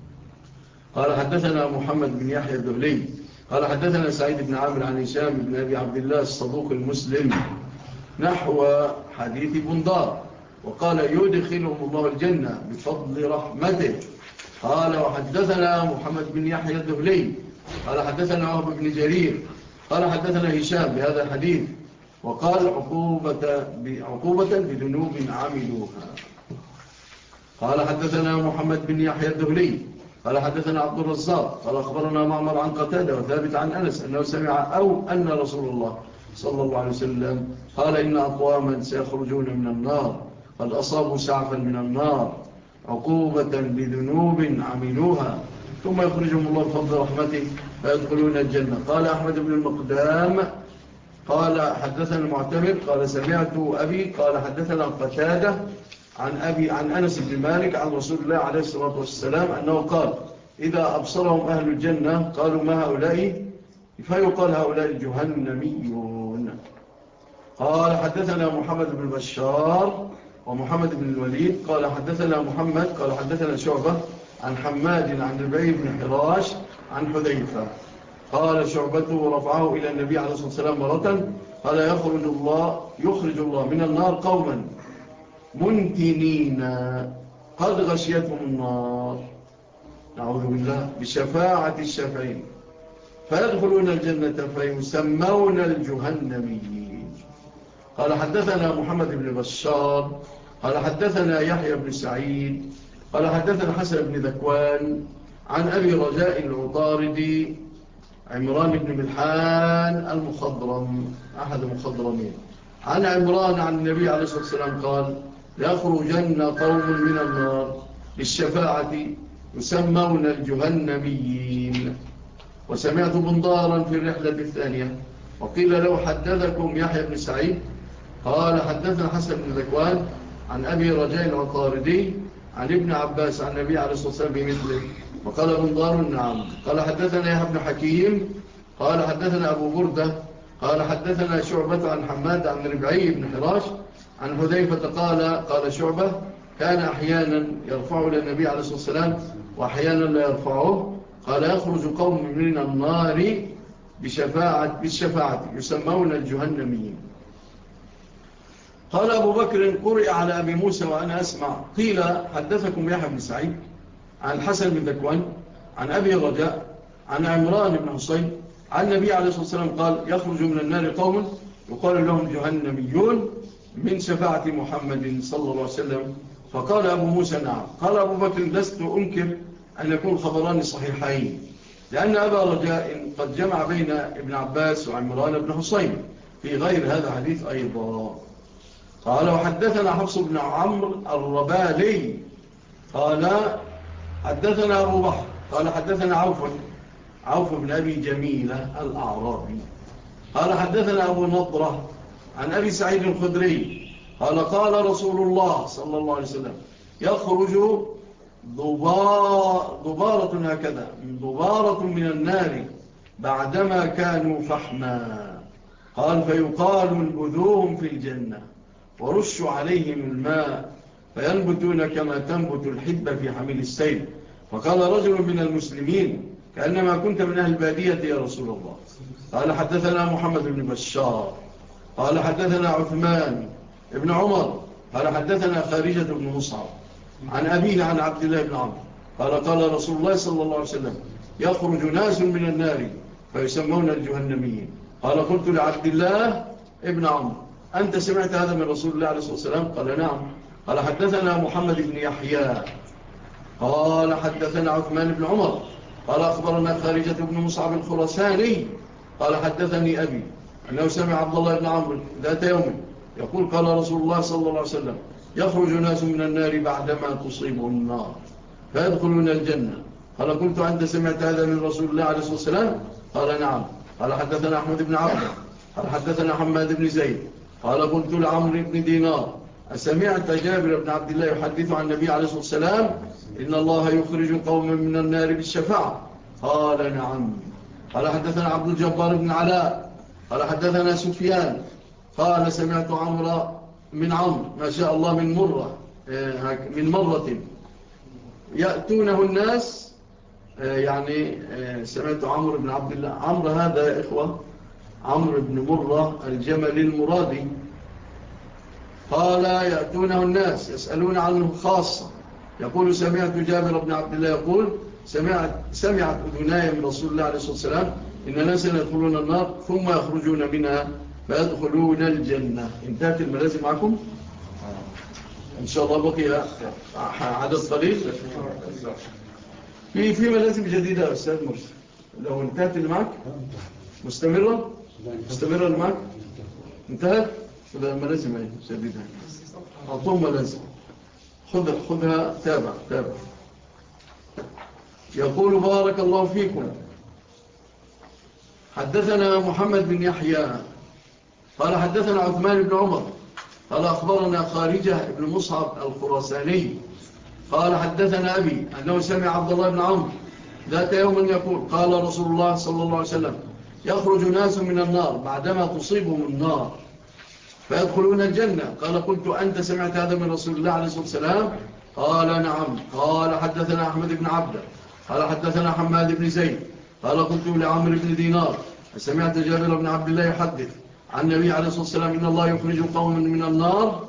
قال حدثنا محمد بن يحيى الذهلي قال حدثنا سعيد بن عامر عن هشام بن أبي عبد الله الصدوق المسلم نحو حديث بندار، وقال يدخلهم الله الجنة بفضل رحمته. قال وحدثنا محمد بن يحيى الذهلي قال حدثنا وهب بن جرير قال حدثنا هشام بهذا الحديث، وقال عقوبة, عقوبة بذنوب عملوها. قال حدثنا محمد بن يحيى الذهلي قال حدثنا عبد الرزاق قال أخبرنا معمر عن قتادة وثابت عن أنس أنه سمع أو أن رسول الله صلى الله عليه وسلم قال إن أقواما سيخرجون من النار قد أصابوا سعفا من النار عقوبة بذنوب عملوها ثم يخرجهم الله بفضل رحمته فيدخلون الجنة. قال أحمد بن المقدام قال حدثنا المعتمر قال سمعت أبي قال حدثنا قتادة عن أبي عن أنس بن مالك عن رسول الله عليه الصلاة والسلام أنه قال إذا أبصرهم أهل الجنة قالوا ما هؤلاء؟ فيقال هؤلاء الجهنميون. قال حدثنا محمد بن بشار ومحمد بن الوليد قال حدثنا محمد قال حدثنا شعبة عن حماد عن ربيع بن حراش عن حذيفة قال شعبته رفعه إلى النبي عليه الصلاة والسلام مرة قال يخرج الله يخرج الله من النار قوما منتنين قد غشيتهم النار نعوذ بالله بشفاعة الشافعين فيدخلون الجنة فيسمون الجهنميين. قال حدثنا محمد بن بشار قال حدثنا يحيى بن سعيد قال حدثنا حسن بن ذكوان عن أبي رجاء العطاردي عمران بن ملحان المخضرم أحد المخضرمين عن عمران عن النبي عليه الصلاة والسلام قال يخرجن قوم من النار بالشفاعة يسمون الجهنميين. وسمعت بندارا في الرحلة الثانية وقيل له حدثكم يحيى بن سعيد قال حدثنا حسن بن ذكوان عن أبي رجاء العطاردي عن ابن عباس عن النبي عليه الصلاة والسلام بمثله. وقال بندار نعم. قال حدثنا يحيى بن حكيم قال حدثنا أبو بردة قال حدثنا شعبة عن حماد عن ربعي بن حراش عن حذيفة قال قال شعبة كان أحيانا يرفعه للنبي عليه الصلاة والسلام وأحيانا لا يرفعه. قال يخرج قوم من النار بشفاعة بالشفاعة يسمون الجهنميين. قال أبو بكر قرئ على أبي موسى وأنا أسمع قيل حدثكم يحيى بن سعيد عن حسن بن ذكوان عن أبي رجاء عن عمران بن حصين عن النبي عليه الصلاة والسلام قال يخرج من النار قوم يقال لهم جهنميون من شفاعة محمد صلى الله عليه وسلم. فقال أبو موسى نعم. قال أبو بكر لست أنكر أن يكون خبران صحيحين لأن أبا رجاء قد جمع بين ابن عباس وعمران بن حصين في غير هذا الحديث أيضا. قال وحدثنا حفص بن عمرو الربالي قال حدثنا أبو بحر قال حدثنا عوف عوف بن أبي جميلة الأعرابي. قال حدثنا أبو نضرة عن أبي سعيد الخدري قال قال رسول الله صلى الله عليه وسلم يخرج ضبارة هكذا ضبارة من النار بعدما كانوا فحما. قال فيقال انبذوهم في الجنة ورشوا عليهم الماء فينبتون كما تنبت الحبة في حميل السيل. فقال رجل من المسلمين كأنما كنت من أهل البادية يا رسول الله. قال حدثنا محمد بن بشار قال حدثنا عثمان ابن عمر قال حدثنا خارجة بن مصعب عن أبيه عن عبد الله بن عمرو قال قال رسول الله صلى الله عليه وسلم يخرج ناس من النار فيسمون الجهنميين. قال قلت لعبد الله ابن عمرو أنت سمعت هذا من رسول الله عليه الصلاة والسلام؟ قال نعم. قال حدثنا محمد بن يحيى قال حدثنا عثمان بن عمر قال أخبرنا خارجة بن مصعب الخرساني قال حدثني أبي أنه سمع عبد الله بن عمرو ذات يوم يقول قال رسول الله صلى الله عليه وسلم يخرج ناس من النار بعدما تصيبهم النار فيدخلون الجنة. قال قلت أنت سمعت هذا من رسول الله عليه الصلاة والسلام؟ قال نعم. قال حدثنا أحمد بن عبد قال حدثنا حماد بن زيد قال قلت لعمرو بن دينار أسمعت جابر بن عبد الله يحدث عن النبي عليه الصلاة والسلام إن الله يخرج قوما من النار بالشفاعة؟ قال نعم. قال حدثنا عبد الجبار بن علاء قال حدثنا سفيان قال سمعت عمرو من عمرو ما شاء الله من مرة من مرة يأتونه الناس يعني سمعت عمرو بن عبد الله. عمرو هذا يا إخوة عمرو بن مرة الجمل المرادي. قال يأتونه الناس يسألون عنه خاصة يقول سمعت جابر بن عبد الله يقول سمعت, سمعت أذناي من رسول الله عليه الصلاة والسلام إن ناس يدخلون النار ثم يخرجون منها فيدخلون الجنة. انتهت الملازم معكم إن شاء الله بقي عدد قليل. في في ملازم جديدة يا أستاذ مرسل لو انتهت اللي معك مستمرة مستمرة اللي معك انتهت ملازم ايه جديدة أعطوهم ملازم خذها خذها تابع تابع. يقول بارك الله فيكم حدثنا محمد بن يحيى قال حدثنا عثمان بن عمر قال أخبرنا خارجة بن مصعب الخراساني قال حدثنا أبي أنه سمع عبد الله بن عمرو ذات يوم يقول قال رسول الله صلى الله عليه وسلم يخرج ناس من النار بعدما تصيبهم النار فيدخلون الجنة. قال قلت أنت سمعت هذا من رسول الله عليه الصلاة والسلام؟ قال نعم. قال حدثنا أحمد بن عبده قال حدثنا حماد بن زيد قال قلت لعمرو بن دينار سمعت جابر بن عبد الله يحدث عن النبي عليه الصلاة والسلام إن الله يخرج قوما من النار؟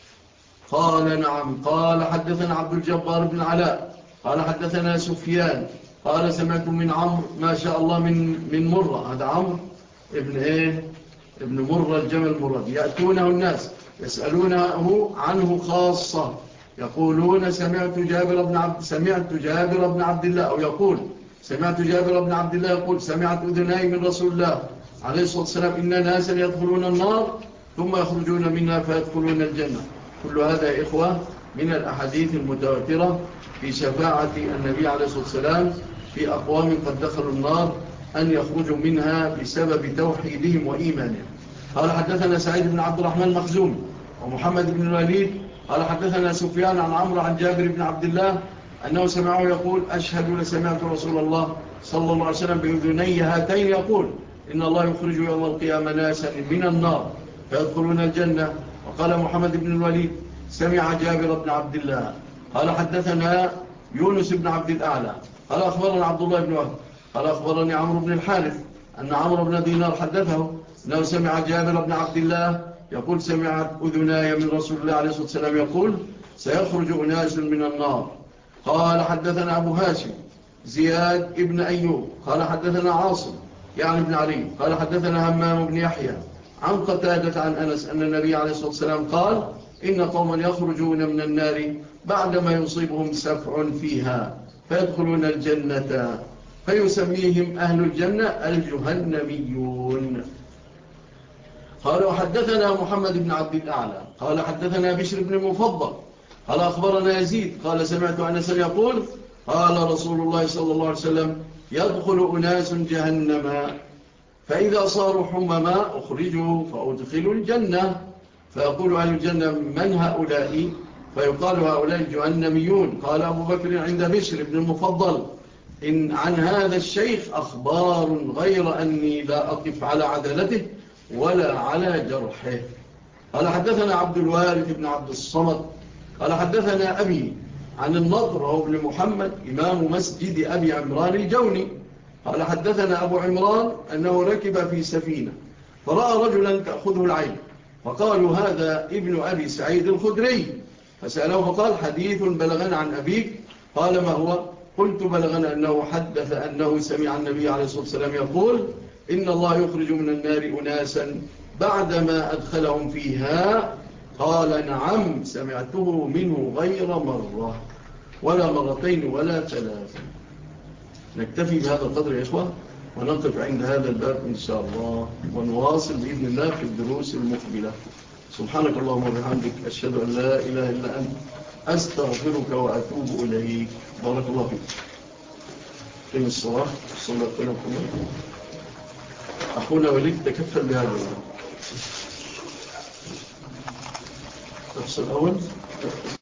قال نعم. قال حدثنا عبد الجبار بن علاء قال حدثنا سفيان قال سمعت من عمرو ما شاء الله من من مرة. هذا عمرو ابن ايه ابن مرة الجمل المراد. يأتونه الناس يسألونه عنه خاصة يقولون سمعت جابر بن عبد سمعت جابر بن عبد الله أو يقول سمعت جابر بن عبد الله يقول سمعت أذناي من رسول الله عليه الصلاة والسلام إن ناسا يدخلون النار ثم يخرجون منها فيدخلون الجنة. كل هذا يا إخوة من الأحاديث المتواترة في شفاعة النبي عليه الصلاة والسلام في أقوام قد دخلوا النار أن يخرجوا منها بسبب توحيدهم وإيمانهم. قال حدثنا سعيد بن عبد الرحمن مخزوم ومحمد بن الوليد قال حدثنا سفيان عن عمرو عن جابر بن عبد الله أنه سمعه يقول أشهد لسمعت رسول الله صلى الله عليه وسلم بأذني هاتين يقول إن الله يخرج يوم القيامة ناسا من النار فيدخلون الجنة. وقال محمد بن الوليد سمع جابر بن عبد الله قال حدثنا يونس بن عبد الأعلى قال أخبرنا عبد الله بن وهب قال أخبرني عمرو بن الحارث أن عمرو بن دينار حدثه أنه سمع جابر بن عبد الله يقول سمعت أذناي من رسول الله عليه الصلاة والسلام يقول سيخرج أناس من النار. قال حدثنا أبو هاشم زياد ابن أيوب قال حدثنا عاصم يعني ابن علي قال حدثنا همام بن يحيى عن قتادة عن أنس أن النبي عليه الصلاة والسلام قال إن قوما يخرجون من النار بعدما يصيبهم سفع فيها فيدخلون الجنة فيسميهم أهل الجنة الجهنميون. قال وحدثنا محمد بن عبد الأعلى قال حدثنا بشر بن المفضل قال أخبرنا يزيد قال سمعت أنس يقول قال رسول الله صلى الله عليه وسلم يدخل أناس جهنم فإذا صاروا حمما أخرجوا فأدخلوا الجنة فيقول أهل الجنة من هؤلاء؟ فيقال هؤلاء الجهنميون. قال أبو بكر عند بشر بن المفضل إن عن هذا الشيخ أخبار غير أني لا أقف على عدالته ولا على جرحه. قال حدثنا عبد الوارث بن عبد الصمد قال حدثنا أبي عن النضر وهو ابن محمد إمام مسجد أبي عمران الجوني قال حدثنا أبو عمران أنه ركب في سفينة فرأى رجلا تأخذه العين فقالوا هذا ابن أبي سعيد الخدري فسأله فقال حديث بلغنا عن أبيك قال ما هو؟ قلت بلغنا أنه حدث أنه سمع النبي عليه الصلاة والسلام يقول إن الله يخرج من النار أناسا بعدما أدخلهم فيها قال نعم سمعته منه غير مرة ولا مرتين ولا ثلاثة. نكتفي بهذا القدر يا إخوة ونقف عند هذا الباب إن شاء الله ونواصل بإذن الله في الدروس المقبلة. سبحانك اللهم وبحمدك أشهد أن لا إله إلا أنت أستغفرك وأتوب إليك. بارك الله فيك. قم الصلاة صلى الله عليه وسلم. أخونا وليد تكفل بهذا الأول. الأول